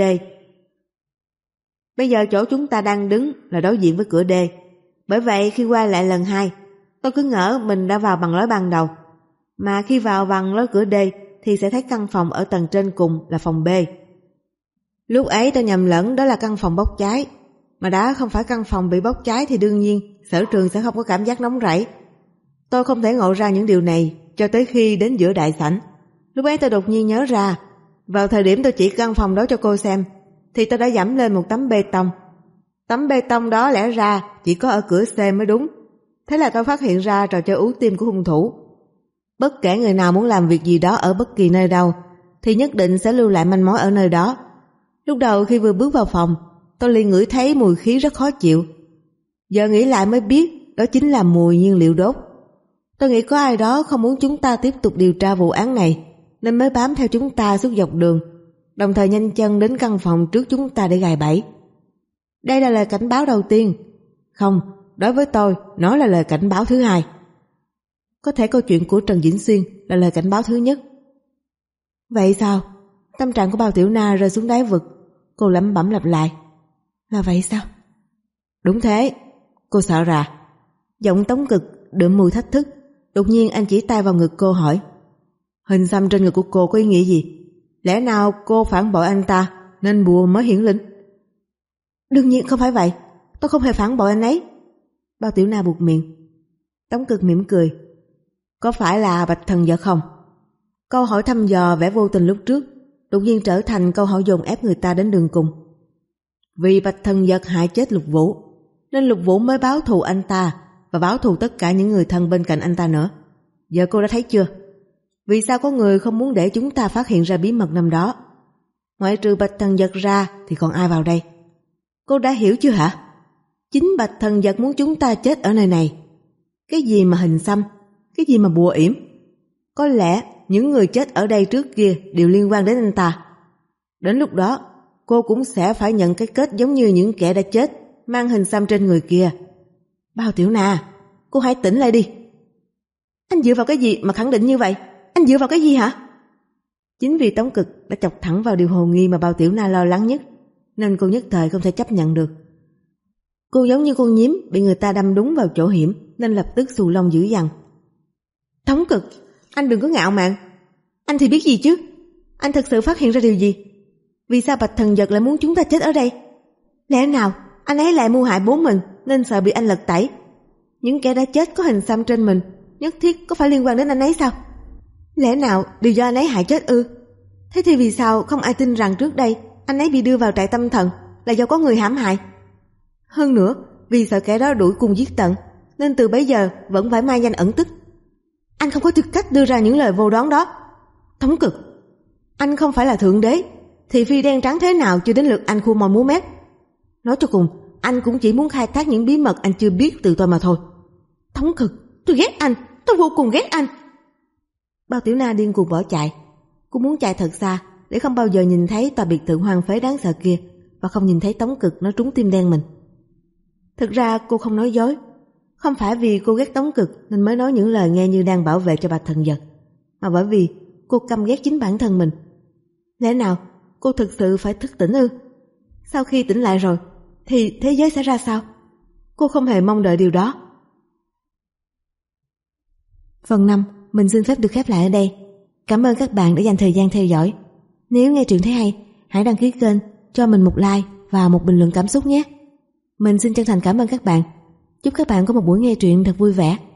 Bây giờ chỗ chúng ta đang đứng là đối diện với cửa D. Bởi vậy khi quay lại lần hai, tôi cứ ngỡ mình đã vào bằng lối ban đầu, mà khi vào bằng lối cửa D thì sẽ thấy căn phòng ở tầng trên cùng là phòng B. Lúc ấy tôi nhầm lẫn đó là căn phòng bốc cháy, mà đã không phải căn phòng bị bốc cháy thì đương nhiên Sở Trường sẽ không có cảm giác nóng rẫy. Tôi không thể ngộ ra những điều này cho tới khi đến giữa đại sảnh. Lúc ấy tôi đột nhiên nhớ ra, vào thời điểm tôi chỉ căn phòng đó cho cô xem thì tôi đã dẫm lên một tấm bê tông. Tấm bê tông đó lẽ ra chỉ có ở cửa C mới đúng. Thế là tôi phát hiện ra trò chơi ú tim của hung thủ. Bất kể người nào muốn làm việc gì đó ở bất kỳ nơi đâu thì nhất định sẽ lưu lại manh mối ở nơi đó. Lúc đầu khi vừa bước vào phòng, tôi liền ngửi thấy mùi khí rất khó chịu. Giờ nghĩ lại mới biết đó chính là mùi nhiên liệu đốt. Tôi nghĩ có ai đó không muốn chúng ta tiếp tục điều tra vụ án này nên mới bám theo chúng ta suốt dọc đường, đồng thời nhanh chân đến căn phòng trước chúng ta để gài bẫy. Đây là lời cảnh báo đầu tiên. Không, đối với tôi, nó là lời cảnh báo thứ hai. Có thể câu chuyện của Trần Vĩnh Xuyên là lời cảnh báo thứ nhất. Vậy sao? Tâm trạng của Bao Tiểu Na rơi xuống đáy vực. Cô lẩm bẩm lặp lại: là vậy sao? Đúng thế. Cô sợ ra. Giọng Tống Cực đượm mùi thách thức. Đột nhiên anh chỉ tay vào ngực cô hỏi: hình xăm trên ngực của cô có ý nghĩa gì? Lẽ nào cô phản bội anh ta nên bùa mới hiển linh? Đương nhiên không phải vậy, tôi không hề phản bội anh ấy. Bao Tiểu Na buột miệng. Tống Cực mỉm cười: có phải là Bạch Thần Vật không? Câu hỏi thăm dò vẻ vô tình lúc trước đột nhiên trở thành câu hỏi dồn ép người ta đến đường cùng. Vì Bạch Thần Vật hại chết Lục Vũ nên Lục Vũ mới báo thù anh ta và báo thù tất cả những người thân bên cạnh anh ta nữa. Giờ cô đã thấy chưa? Vì sao có người không muốn để chúng ta phát hiện ra bí mật năm đó? Ngoại trừ Bạch Thần Vật ra thì còn ai vào đây? Cô đã hiểu chưa hả? Chính Bạch Thần Vật muốn chúng ta chết ở nơi này. Cái gì mà hình xăm, cái gì mà bùa yểm. Có lẽ những người chết ở đây trước kia đều liên quan đến anh ta. Đến lúc đó cô cũng sẽ phải nhận cái kết giống như những kẻ đã chết mang hình xăm trên người kia. Bao Tiểu Na, cô hãy tỉnh lại đi. Anh dựa vào cái gì mà khẳng định như vậy? Anh dựa vào cái gì hả? Chính vì Tống Cực đã chọc thẳng vào điều hồ nghi mà Bao Tiểu Na lo lắng nhất, nên cô nhất thời không thể chấp nhận được. Cô giống như con nhím bị người ta đâm đúng vào chỗ hiểm, nên lập tức xù lông dữ dằn. Tống Cực, anh đừng có ngạo mạn. Anh thì biết gì chứ? Anh thật sự phát hiện ra điều gì? Vì sao Bạch Thần Vật lại muốn chúng ta chết ở đây? Lẽ nào anh ấy lại mưu hại bố mình nên sợ bị anh lật tẩy? Những kẻ đã chết có hình xăm trên mình nhất thiết có phải liên quan đến anh ấy sao? Lẽ nào đều do anh ấy hại chết ư? Thế thì vì sao không ai tin rằng trước đây anh ấy bị đưa vào trại tâm thần là do có người hãm hại. Hơn nữa, vì sợ kẻ đó đuổi cùng giết tận, nên từ bấy giờ vẫn phải mai danh ẩn tích. Anh không có tư cách đưa ra những lời vô đoán đó. Tống Cực, anh không phải là thượng đế, thị phi đen trắng thế nào chưa đến lượt anh khu mò múa mép. Nói cho cùng, anh cũng chỉ muốn khai thác những bí mật anh chưa biết từ tôi mà thôi. Tống Cực, tôi ghét anh, tôi vô cùng ghét anh. Bao Tiểu Na điên cuồng bỏ chạy. Cô muốn chạy thật xa để không bao giờ nhìn thấy tòa biệt thự hoang phế đáng sợ kia, và không nhìn thấy Tống Cực nó trúng tim đen mình. Thực ra cô không nói dối. Không phải vì cô ghét Tống Cực nên mới nói những lời nghe như đang bảo vệ cho Bạch Thần Vật, mà bởi vì cô căm ghét chính bản thân mình. Lẽ nào cô thực sự phải thức tỉnh ư? Sau khi tỉnh lại rồi thì thế giới sẽ ra sao? Cô không hề mong đợi điều đó. Phần năm mình xin phép được khép lại ở đây. Cảm ơn các bạn đã dành thời gian theo dõi. Nếu nghe truyện thấy hay, hãy đăng ký kênh, cho mình một like và một bình luận cảm xúc nhé. Mình xin chân thành cảm ơn các bạn. Chúc các bạn có một buổi nghe truyện thật vui vẻ.